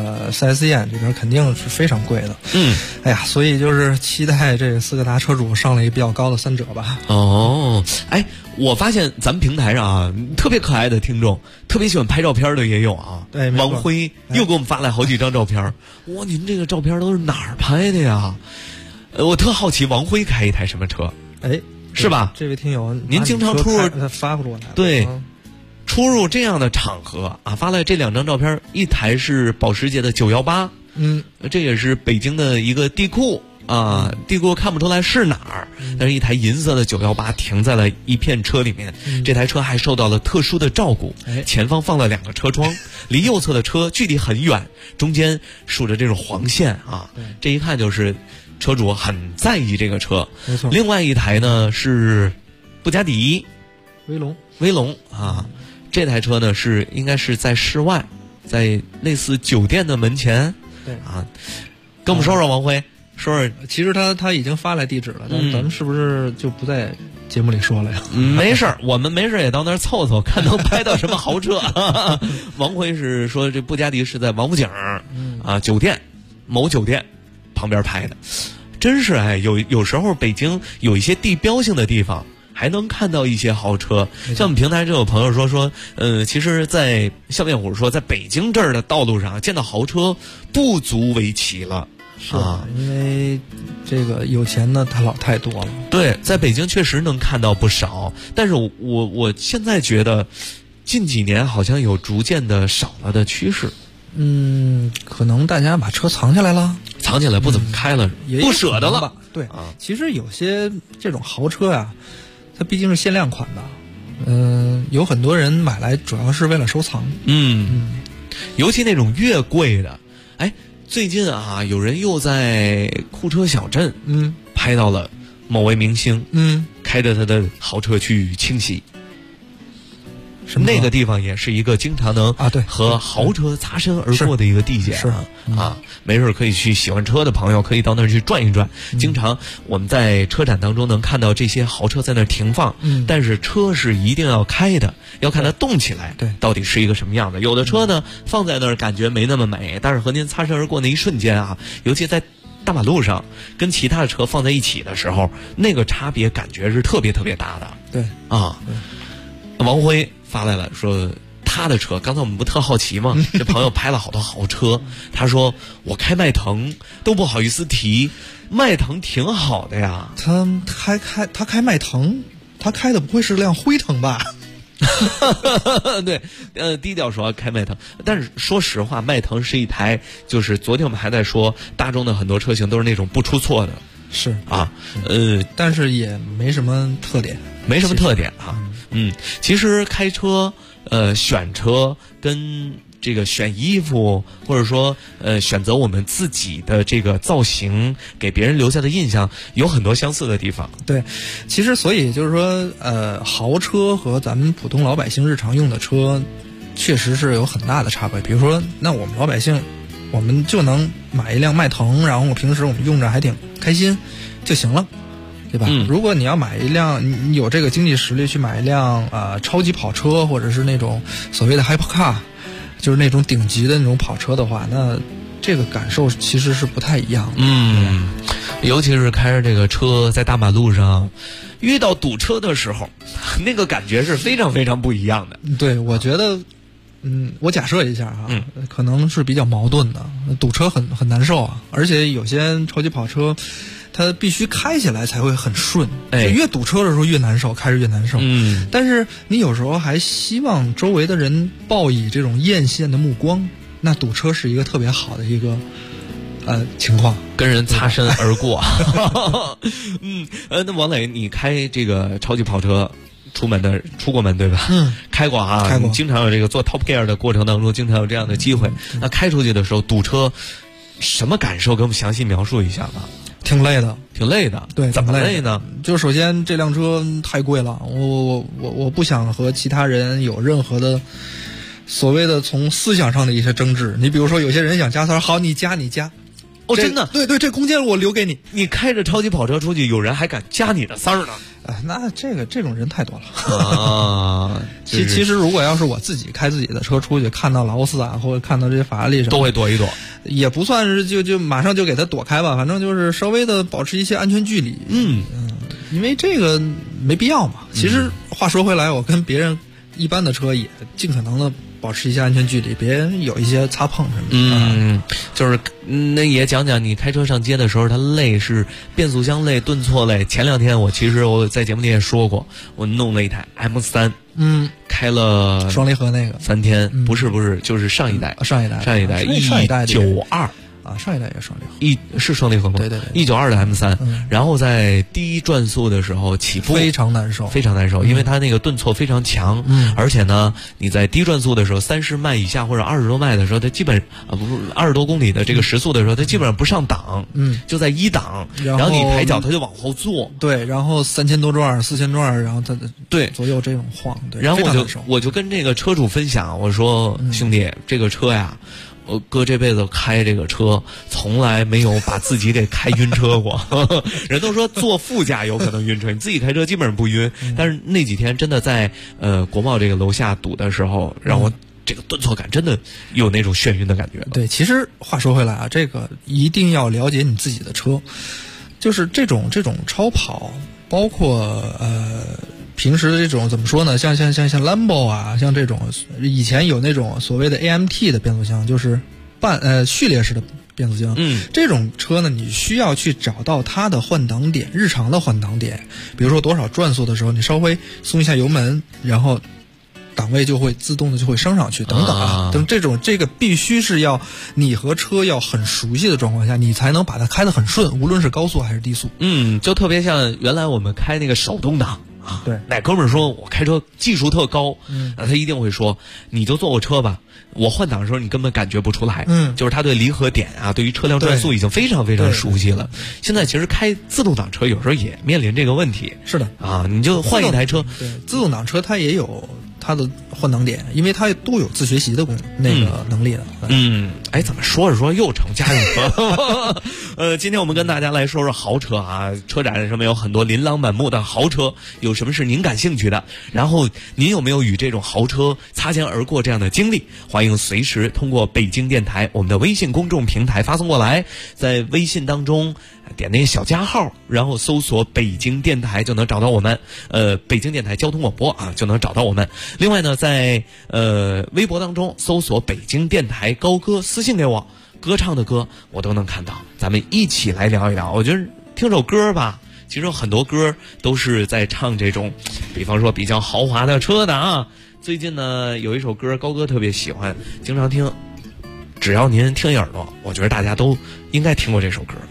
4S 店这边肯定是非常贵的。哎呀，所以就是期待这个斯柯达车主上了一个比较高的3折吧。 我发现咱们平台上啊，特别可爱的听众，特别喜欢拍照片的也有啊。 对， 王辉又给我们发来好几张照片。哇，您这个照片都是哪儿拍的呀？我特好奇王辉开一台什么车？是吧？ 这位听友， 您经常出入发过来， 对，出入这样的场合啊，发来这2张照片，一台是保时捷的918，这也是北京的一个地库啊，地库看不出来是哪儿，但是一台银色的918停在了一片车里面，这台车还受到了特殊的照顾，前方放了2个车窗，离右侧的车距离很远，中间竖着这种黄线啊，这一看就是车主很在意这个车。 没错。 另外一台呢是布加迪威龙啊，这台车呢应该是在室外，在类似酒店的门前。 对啊，跟我们说说王辉，说说。 其实他已经发来地址了，但咱们是不是就不在节目里说了呀？ 没事儿，我们没事也到那儿凑凑，看能拍到什么豪车。王辉是说这布加迪是在王府井酒店某酒店旁边拍的，真是有时候北京有一些地标性的地方还能看到一些豪车。像我们平台就有朋友说其实在笑面虎说在北京这儿的道路上见到豪车不足为奇了。 是啊，因为这个有钱的他太多了。 对，在北京确实能看到不少，但是我现在觉得近几年好像有逐渐的少了的趋势。 可能大家把车藏起来了， 藏起来不怎么开了，不舍得了。 对啊，其实有些这种豪车呀，它毕竟是限量款的，有很多人买来主要是为了收藏。 尤其那种越贵的，最近啊，有人又在库车小镇拍到了某位明星开着他的豪车去清洗。那个地方也是一个经常能和豪车擦身而过的一个地界没事可以去，喜欢车的朋友可以到那儿去转一转。经常我们在车展当中能看到这些豪车在那儿停放，但是车是一定要开的，要看它动起来到底是一个什么样的。有的车呢放在那儿感觉没那么美，但是和您擦身而过那一瞬间啊，尤其在大马路上跟其他的车放在一起的时候，那个差别感觉是特别特别大的。 对啊，王辉发来了说他的车，刚才我们不特好奇吗？这朋友拍了好多豪车，他说我开迈腾都不好意思提，迈腾挺好的呀。 他开迈腾，他开的不会是辆辉腾吧？ 对，低调说开迈腾，但是说实话，迈腾是一台，就是昨天我们还在说，大众的很多车型都是那种不出错的， 是啊， 但是也没什么特点， 啊。其实开车，选车跟这个选衣服，或者说选择我们自己的这个造型，给别人留下的印象有很多相似的地方。 对，其实所以就是说，豪车和咱们普通老百姓日常用的车，确实是有很大的差别。比如说，那我们老百姓，我们就能买一辆迈腾，然后平时我们用着还挺开心就行了。对吧？如果你要买一辆，你有这个经济实力去买一辆超级跑车，或者是那种所谓的 hypercar， 就是那种顶级的那种跑车的话，那这个感受其实是不太一样的。 尤其是开着这个车在大马路上遇到堵车的时候，那个感觉是非常非常不一样的。 对，我觉得我假设一下可能是比较矛盾的，堵车很难受啊，而且有些超级跑车它必须开起来才会很顺，越堵车的时候越难受，开着越难受。但是你有时候还希望周围的人报以这种艳羡的目光，那堵车是一个特别好的一个情况， 跟人擦身而过。那王磊，你开这个超级跑车出过门对吧？开过啊， 开过。 经常有这个做 Top Gear 的过程当中，经常有这样的机会。那开出去的时候堵车，什么感受？给我们详细描述一下吧。 挺累的， 对，怎么累呢？ 就首先这辆车太贵了，我不想和其他人有任何的所谓的从思想上的一些争执。你比如说，有些人想加塞，好，你加。 哦，真的？ 对，这空间我留给你。 你开着超级跑车出去，有人还敢加你的塞儿呢？ 那这种人太多了啊！ 其实如果要是我自己开自己的车出去，看到劳斯或者看到这些法拉利什么， 都会躲一躲， 也不算是就马上就给他躲开吧，反正就是稍微的保持一些安全距离。因为这个没必要嘛。其实话说回来，我跟别人一般的车也尽可能的保持一些安全距离，别有一些擦碰什么的。 就是那也讲讲你开车上街的时候，它累是变速箱累、顿挫累。前2天我在节目里也说过，我弄了一台 M3，开了双离合那个 3天，不是，就是上一代 192 啊，上一代也双离合， 是双离合吗？ 对 192的 M3，然后在低转速的时候起步非常难受， 非常难受，因为它那个顿挫非常强，而且呢，你在低转速的时候，30迈以下或者20多迈的时候，它基本20多公里的这个时速的时候，它基本上不上档，就在1档，然后你抬脚它就往后坐， 对，然后3000多转、4000转，然后它对左右这种晃，对， 然后我就跟这个车主分享，我说兄弟，这个车呀。我哥这辈子开这个车，从来没有把自己给开晕车过。人都说坐副驾有可能晕车，你自己开车基本上不晕。但是那几天真的在国贸这个楼下堵的时候，让我这个顿挫感真的有那种眩晕的感觉了。 对，其实话说回来啊，这个一定要了解你自己的车，就是这种超跑，包括平时的这种怎么说呢？像 Lambo 啊，像这种以前有那种所谓的 AMT 的变速箱，就是序列式的变速箱。这种车呢，你需要去找到它的换挡点，日常的换挡点。比如说多少转速的时候，你稍微松一下油门，然后档位就会自动的就会升上去，等等啊，等这个必须是要你和车要很熟悉的状况下，你才能把它开得很顺，无论是高速还是低速。 就特别像原来我们开那个手动挡。 对， 哪哥们儿说我开车技术特高，他一定会说，你就坐过车吧，我换挡的时候你根本感觉不出来，就是他对离合点啊，对于车辆转速已经非常非常熟悉了。现在其实开自动挡车有时候也面临这个问题。 是的啊，你就换一台车， 对，自动挡车它也有它的换挡点，因为它都有自学习的那个能力的。 哎，怎么说着说又成家用车？今天我们跟大家来说说豪车啊，车展上面有很多琳琅满目的豪车，有什么是您感兴趣的？然后您有没有与这种豪车擦肩而过这样的经历？欢迎随时通过北京电台我们的微信公众平台发送过来，在微信当中点那个小加号，然后搜索北京电台就能找到我们，北京电台交通广播啊就能找到我们。另外呢，在微博当中搜索北京电台高歌，私信给我，歌唱的歌我都能看到，咱们一起来聊一聊。我觉得听首歌吧，其实有很多歌都是在唱这种，比方说比较豪华的车的啊。最近呢有一首歌高哥特别喜欢，经常听，只要您听耳朵，我觉得大家都应该听过这首歌。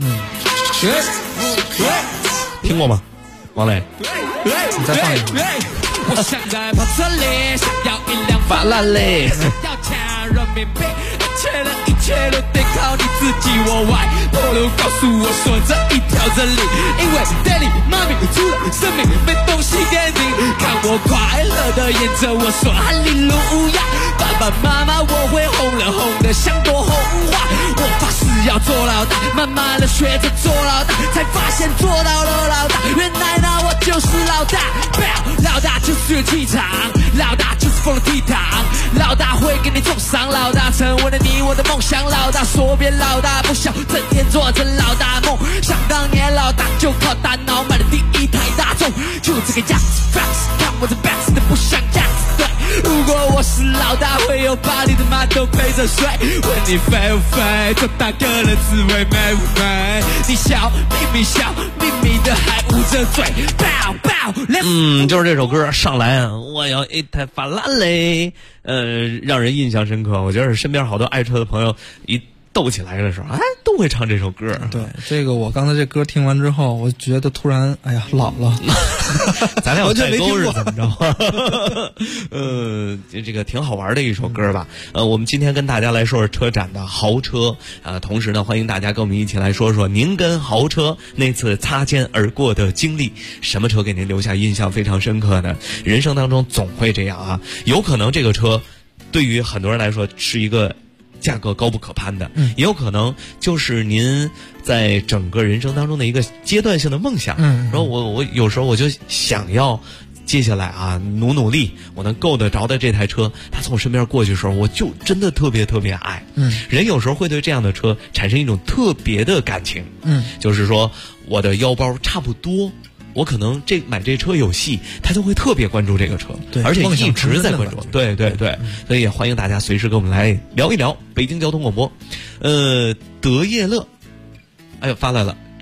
听过吗？王磊， 你再放一个。 我想在跑车里，想要一辆法拉利，要钱人民币，一切都得靠你自己。我外婆都告诉我说这一条真理，因为 Daddy 妈咪除了生命没东西给你，看我快乐的沿着我说哈利路亚，爸爸妈妈我会红了红的像朵红花，我发誓要做老大，慢慢的学着做老大，才发现做到了老大，原来那我就是老大，老大就是有气场，老大就是风的倜傥，老大会给你重伤，老大成为了你我的梦想，老大说别老大不小，整天做着老大梦，想当年老大就靠大脑买了第一台大众，就这个样子 fast， 看我的 best 的不像样子，对，如果我是老大会有把你的马都陪着睡，问你飞不飞，做大哥的滋味美不美，你笑秘密笑秘密的还捂着嘴， 就是这首歌上来我要一台法拉利，让人印象深刻。我觉得身边好多爱车的朋友一斗起来的时候，都会唱这首歌。 对，这个我刚才这歌听完之后，我觉得突然，哎呀，老了。 咱俩有代沟是怎么着？这个挺好玩的一首歌吧。我们今天跟大家来说说车展的豪车同时呢，欢迎大家跟我们一起来说说您跟豪车那次擦肩而过的经历，什么车给您留下印象非常深刻呢？人生当中总会这样啊，有可能这个车对于很多人来说是一个价格高不可攀的，也有可能就是您在整个人生当中的一个阶段性的梦想。说我有时候我就想要接下来努力，我能够得着的这台车，它从我身边过去的时候，我就真的特别特别爱。人有时候会对这样的车产生一种特别的感情。就是说我的腰包差不多，我可能买这车有戏，他就会特别关注这个车，而且一直在关注。对，所以也欢迎大家随时跟我们来聊一聊。北京交通广播，德业乐，发来了，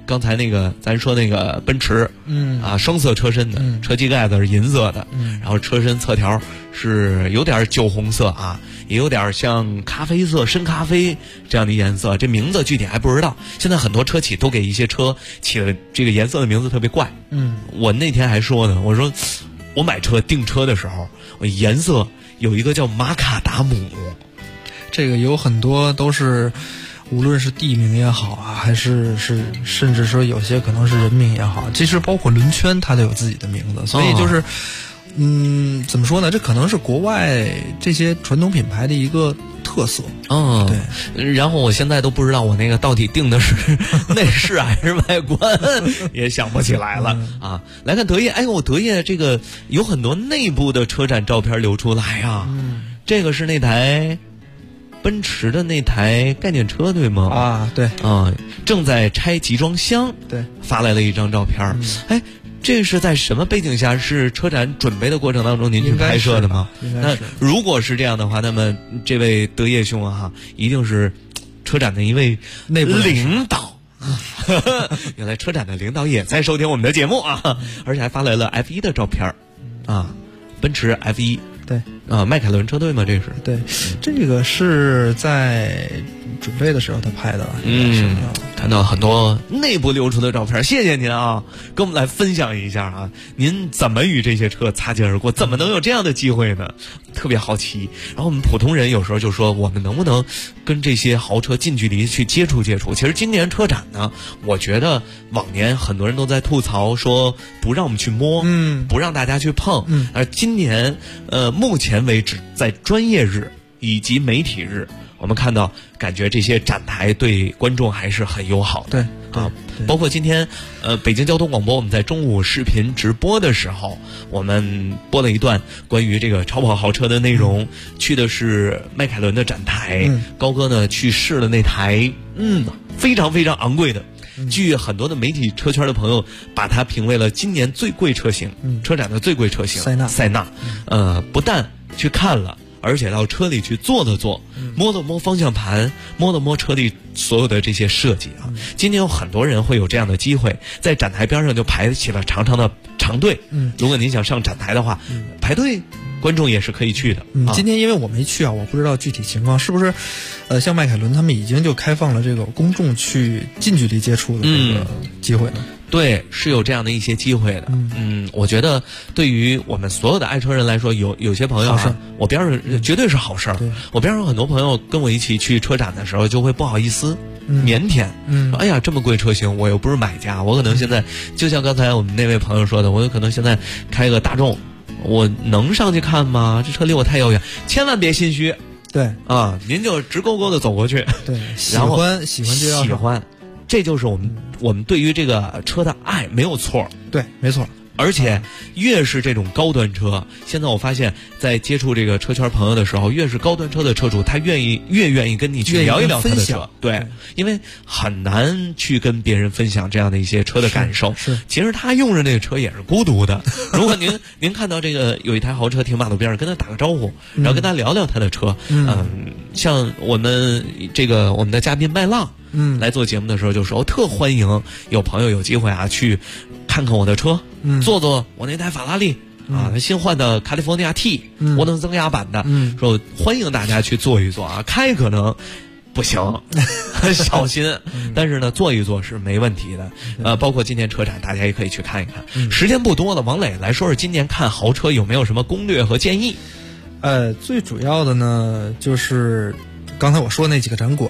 刚才那个咱说那个奔驰，双色车身的，车机盖子是银色的，然后车身侧条是有点酒红色啊，也有点像咖啡色、深咖啡这样的颜色，这名字具体还不知道。现在很多车企都给一些车起了这个颜色的名字特别怪。我那天还说呢，我说我买车订车的时候，我颜色有一个叫马卡达姆， 这个有很多都是。无论是地名也好啊，还是甚至说有些可能是人名也好，其实包括轮圈它都有自己的名字，所以就是，怎么说呢？这可能是国外这些传统品牌的一个特色。 对。然后我现在都不知道我那个到底定的是内饰还是外观，也想不起来了啊。来看德业，哎呦，德业这个有很多内部的车展照片流出来啊。这个是那台。奔驰的那台概念车对吗？ 啊，对， 正在拆集装箱， 对， 发来了一张照片。哎，这是在什么背景下？是车展准备的过程当中您去拍摄的吗？那如果是这样的话，那么这位德业兄啊，一定是车展的一位内部领导。原来车展的领导也在收听我们的节目啊，而且还发来了 F1 的照片啊，奔驰 F1。 对迈凯伦车队吗？这是对，这个是在准备的时候他拍的。 看到很多内部流出的照片，谢谢您啊，跟我们来分享一下啊，您怎么与这些车擦肩而过？怎么能有这样的机会呢？特别好奇。然后我们普通人有时候就说，我们能不能跟这些豪车近距离去接触接触？其实今年车展呢，我觉得往年很多人都在吐槽说不让我们去摸，不让大家去碰，而今年目前为止在专业日以及媒体日，我们看到感觉这些展台对观众还是很友好的。 对啊， 包括今天北京交通广播我们在中午视频直播的时候，我们播了一段关于这个超跑豪车的内容，去的是迈凯伦的展台，高哥呢去试了那台非常非常昂贵的，据很多的媒体车圈的朋友把它评为了今年最贵车型，车展的最贵车型塞纳。不但去看了，而且到车里去坐了坐，摸了摸方向盘，摸了摸车里所有的这些设计啊。今年有很多人会有这样的机会，在展台边上就排起了长长的长队。如果您想上展台的话，排队观众也是可以去的。 今天因为我没去啊，我不知道具体情况是不是，像迈凯伦他们已经就开放了这个公众去近距离接触的这个机会了。 对，是有这样的一些机会的。我觉得对于我们所有的爱车人来说，有些朋友啊，我边上绝对是好事儿。我边上很多朋友跟我一起去车展的时候，就会不好意思。腼腆，说哎呀，这么贵车型，我又不是买家，我可能现在就像刚才我们那位朋友说的，我有可能现在开个大众，我能上去看吗？这车离我太遥远，千万别心虚。 对啊， 您就直勾勾的走过去。 对，喜欢就要喜欢，这就是我们对于这个车的爱，没有错。 对，没错。 而且越是这种高端车，现在我发现在接触这个车圈朋友的时候，越是高端车的车主，他越愿意跟你去聊一聊他的车。对，因为很难去跟别人分享这样的一些车的感受。 是， 其实他用着那个车也是孤独的。如果您看到这个有一台豪车停马路边上，跟他打个招呼，然后跟他聊聊他的车。像我们的嘉宾麦浪，来做节目的时候就说，我特欢迎有朋友有机会啊去看看我的车，坐坐我那台法拉利啊，新换的卡利福尼亚 T，涡轮增压版的，说欢迎大家去坐一坐啊，开可能不行，小心，但是呢坐一坐是没问题的。包括今年车展大家也可以去看一看。时间不多了，王磊来说说今年看豪车有没有什么攻略和建议？ 最主要的呢就是刚才我说那几个展馆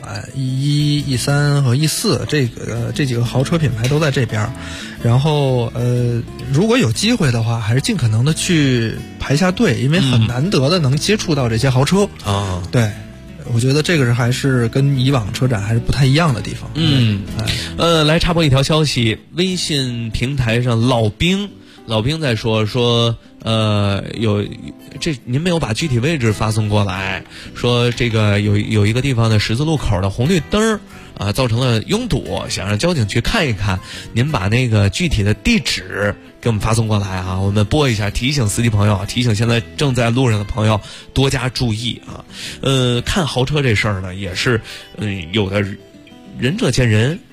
，E1、E3和E4，这几个豪车品牌都在这边。然后如果有机会的话，还是尽可能的去排下队，因为很难得的能接触到这些豪车啊。对，我觉得这个是还是跟以往车展还是不太一样的地方。 来插播一条消息，微信平台上老兵在说您没有把具体位置发送过来，说这个有一个地方的十字路口的红绿灯造成了拥堵，想让交警去看一看，您把那个具体的地址给我们发送过来啊，我们播一下，提醒司机朋友，提醒现在正在路上的朋友多加注意啊。看豪车这事儿呢，也是有的仁者见仁，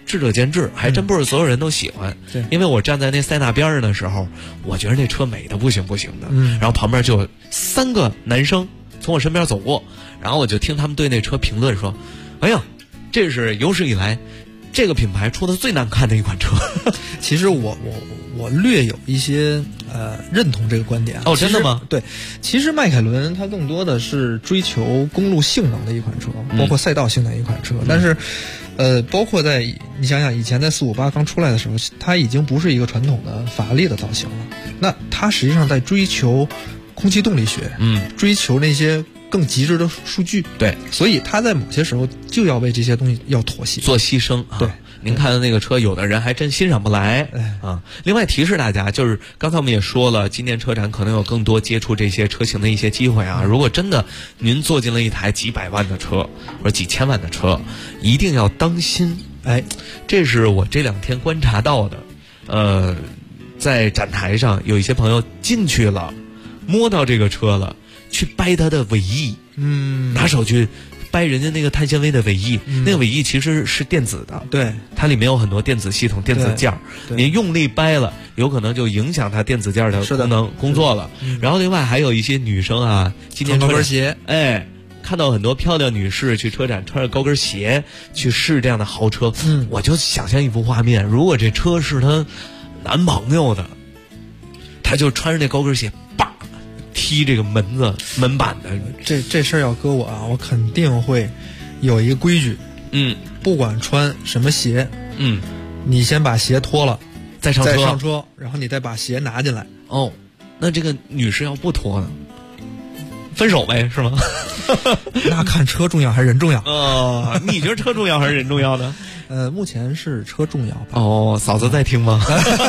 智者见智，还真不是所有人都喜欢。 对， 因为我站在那塞纳边上的时候，我觉得那车美的不行的。然后旁边就有3个男生从我身边走过，然后我就听他们对那车评论说：“哎呀，这是有史以来这个品牌出的最难看的一款车。” 其实我略有一些认同这个观点。 真的吗？ 对，其实迈凯伦它更多的是追求公路性能的一款车，包括赛道性能一款车。但是包括在你想想以前在458刚出来的时候，它已经不是一个传统的法拉利的造型了。那它实际上在追求空气动力学，追求那些更极致的数据。 对， 所以它在某些时候就要为这些东西要妥协， 做牺牲。 对。 您看的那个车，有的人还真欣赏不来啊。另外提示大家，就是刚才我们也说了，今年车展可能有更多接触这些车型的一些机会啊。如果真的您坐进了一台几百万的车或者几千万的车，一定要当心。这是我这2天观察到的。在展台上有一些朋友进去了，摸到这个车了，去掰它的尾翼，拿手去掰人家那个碳纤维的尾翼，那个尾翼其实是电子的， 对， 它里面有很多电子系统、电子件儿，您用力掰了，有可能就影响它电子件的功能工作了。然后另外还有一些女生啊，今年穿高跟鞋， 看到很多漂亮女士去车展穿着高跟鞋去试这样的豪车，我就想象一幅画面，如果这车是她男朋友的，他就穿着那高跟鞋，踢这个门板的。 这事儿要搁我啊，我肯定会有一个规矩，不管穿什么鞋，你先把鞋脱了， 再上车，然后你再把鞋拿进来。 那这个女士要不脱呢？分手呗，是吗？ 那看车重要还是人重要？ 你觉得车重要还是人重要呢？ 目前是车重要吧。 嫂子在听吗？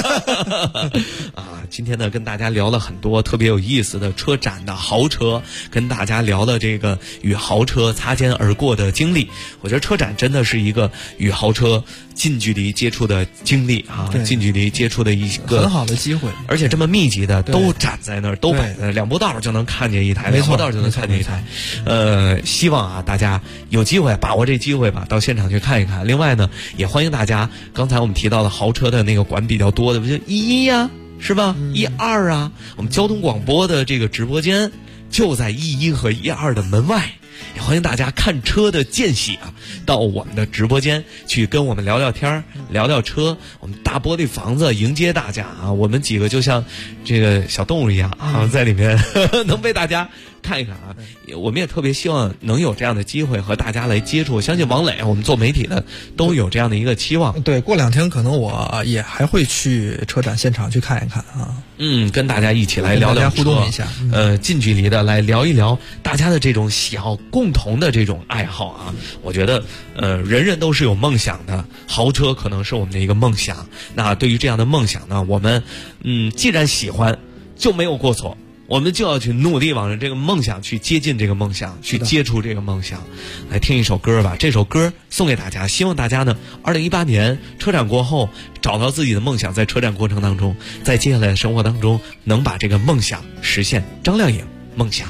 今天呢跟大家聊了很多特别有意思的车展的豪车，跟大家聊了这个与豪车擦肩而过的经历。我觉得车展真的是一个与豪车近距离接触的经历啊，近距离接触的一个很好的机会， 而且这么密集的都展在那儿，都摆在2步道就能看见一台，2步道就能看见一台。希望啊大家有机会把握这机会吧，到现场去看一看。另外呢，也欢迎大家，刚才我们提到的豪车的那个馆比较多的，不就11呀，是吧？12啊，我们交通广播的这个直播间就在11和12的门外。也欢迎大家看车的间隙啊，到我们的直播间去跟我们聊聊天，聊聊车。我们大玻璃房子迎接大家啊，我们几个就像这个小动物一样啊，在里面能被大家看一看啊。我们也特别希望能有这样的机会和大家来接触。我相信王磊，我们做媒体的都有这样的一个期望。 对，过2天可能我也还会去车展现场去看一看啊。 跟大家一起来聊聊车， 互动一下。 近距离的来聊一聊大家的这种喜好，共同的这种爱好啊。我觉得人人都是有梦想的，豪车可能是我们的一个梦想。那对于这样的梦想呢，我们既然喜欢就没有过错，我们就要去努力往着这个梦想去接近这个梦想，去接触这个梦想。来听一首歌吧，这首歌送给大家，希望大家呢2018年车展过后找到自己的梦想，在车展过程当中，在接下来的生活当中能把这个梦想实现。张靓颖，梦想。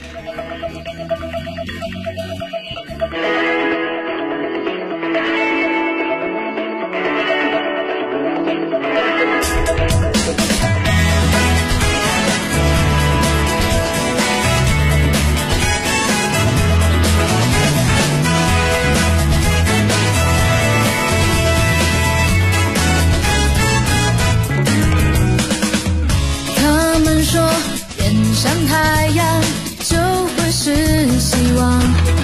像太阳就会是希望，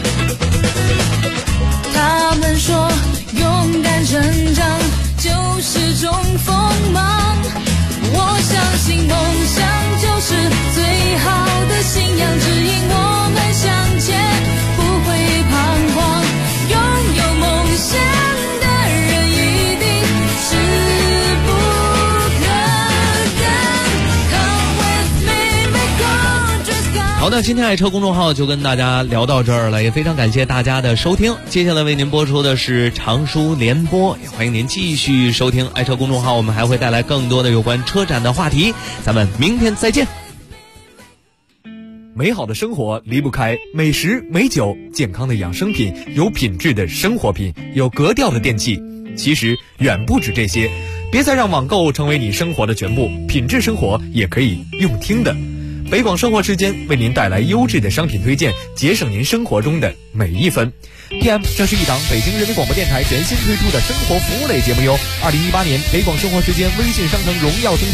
他们说勇敢成长就是种锋芒，我相信梦想就是最好的信仰，指引我们向前，不会彷徨，拥有梦想的人一定是不可能。 好的，今天爱车公众号就跟大家聊到这儿了，也非常感谢大家的收听。接下来为您播出的是长书联播，也欢迎您继续收听爱车公众号，我们还会带来更多的有关车展的话题。咱们明天再见。 美好的生活离不开美食美酒，健康的养生品，有品质的生活品，有格调的电器。其实远不止这些，别再让网购成为你生活的全部，品质生活也可以用听的。北广生活时间为您带来优质的商品推荐，节省您生活中的每一分。PM 这是一档北京人民广播电台全新推出的生活服务类节目哟。2018年北广生活时间微信商城荣耀生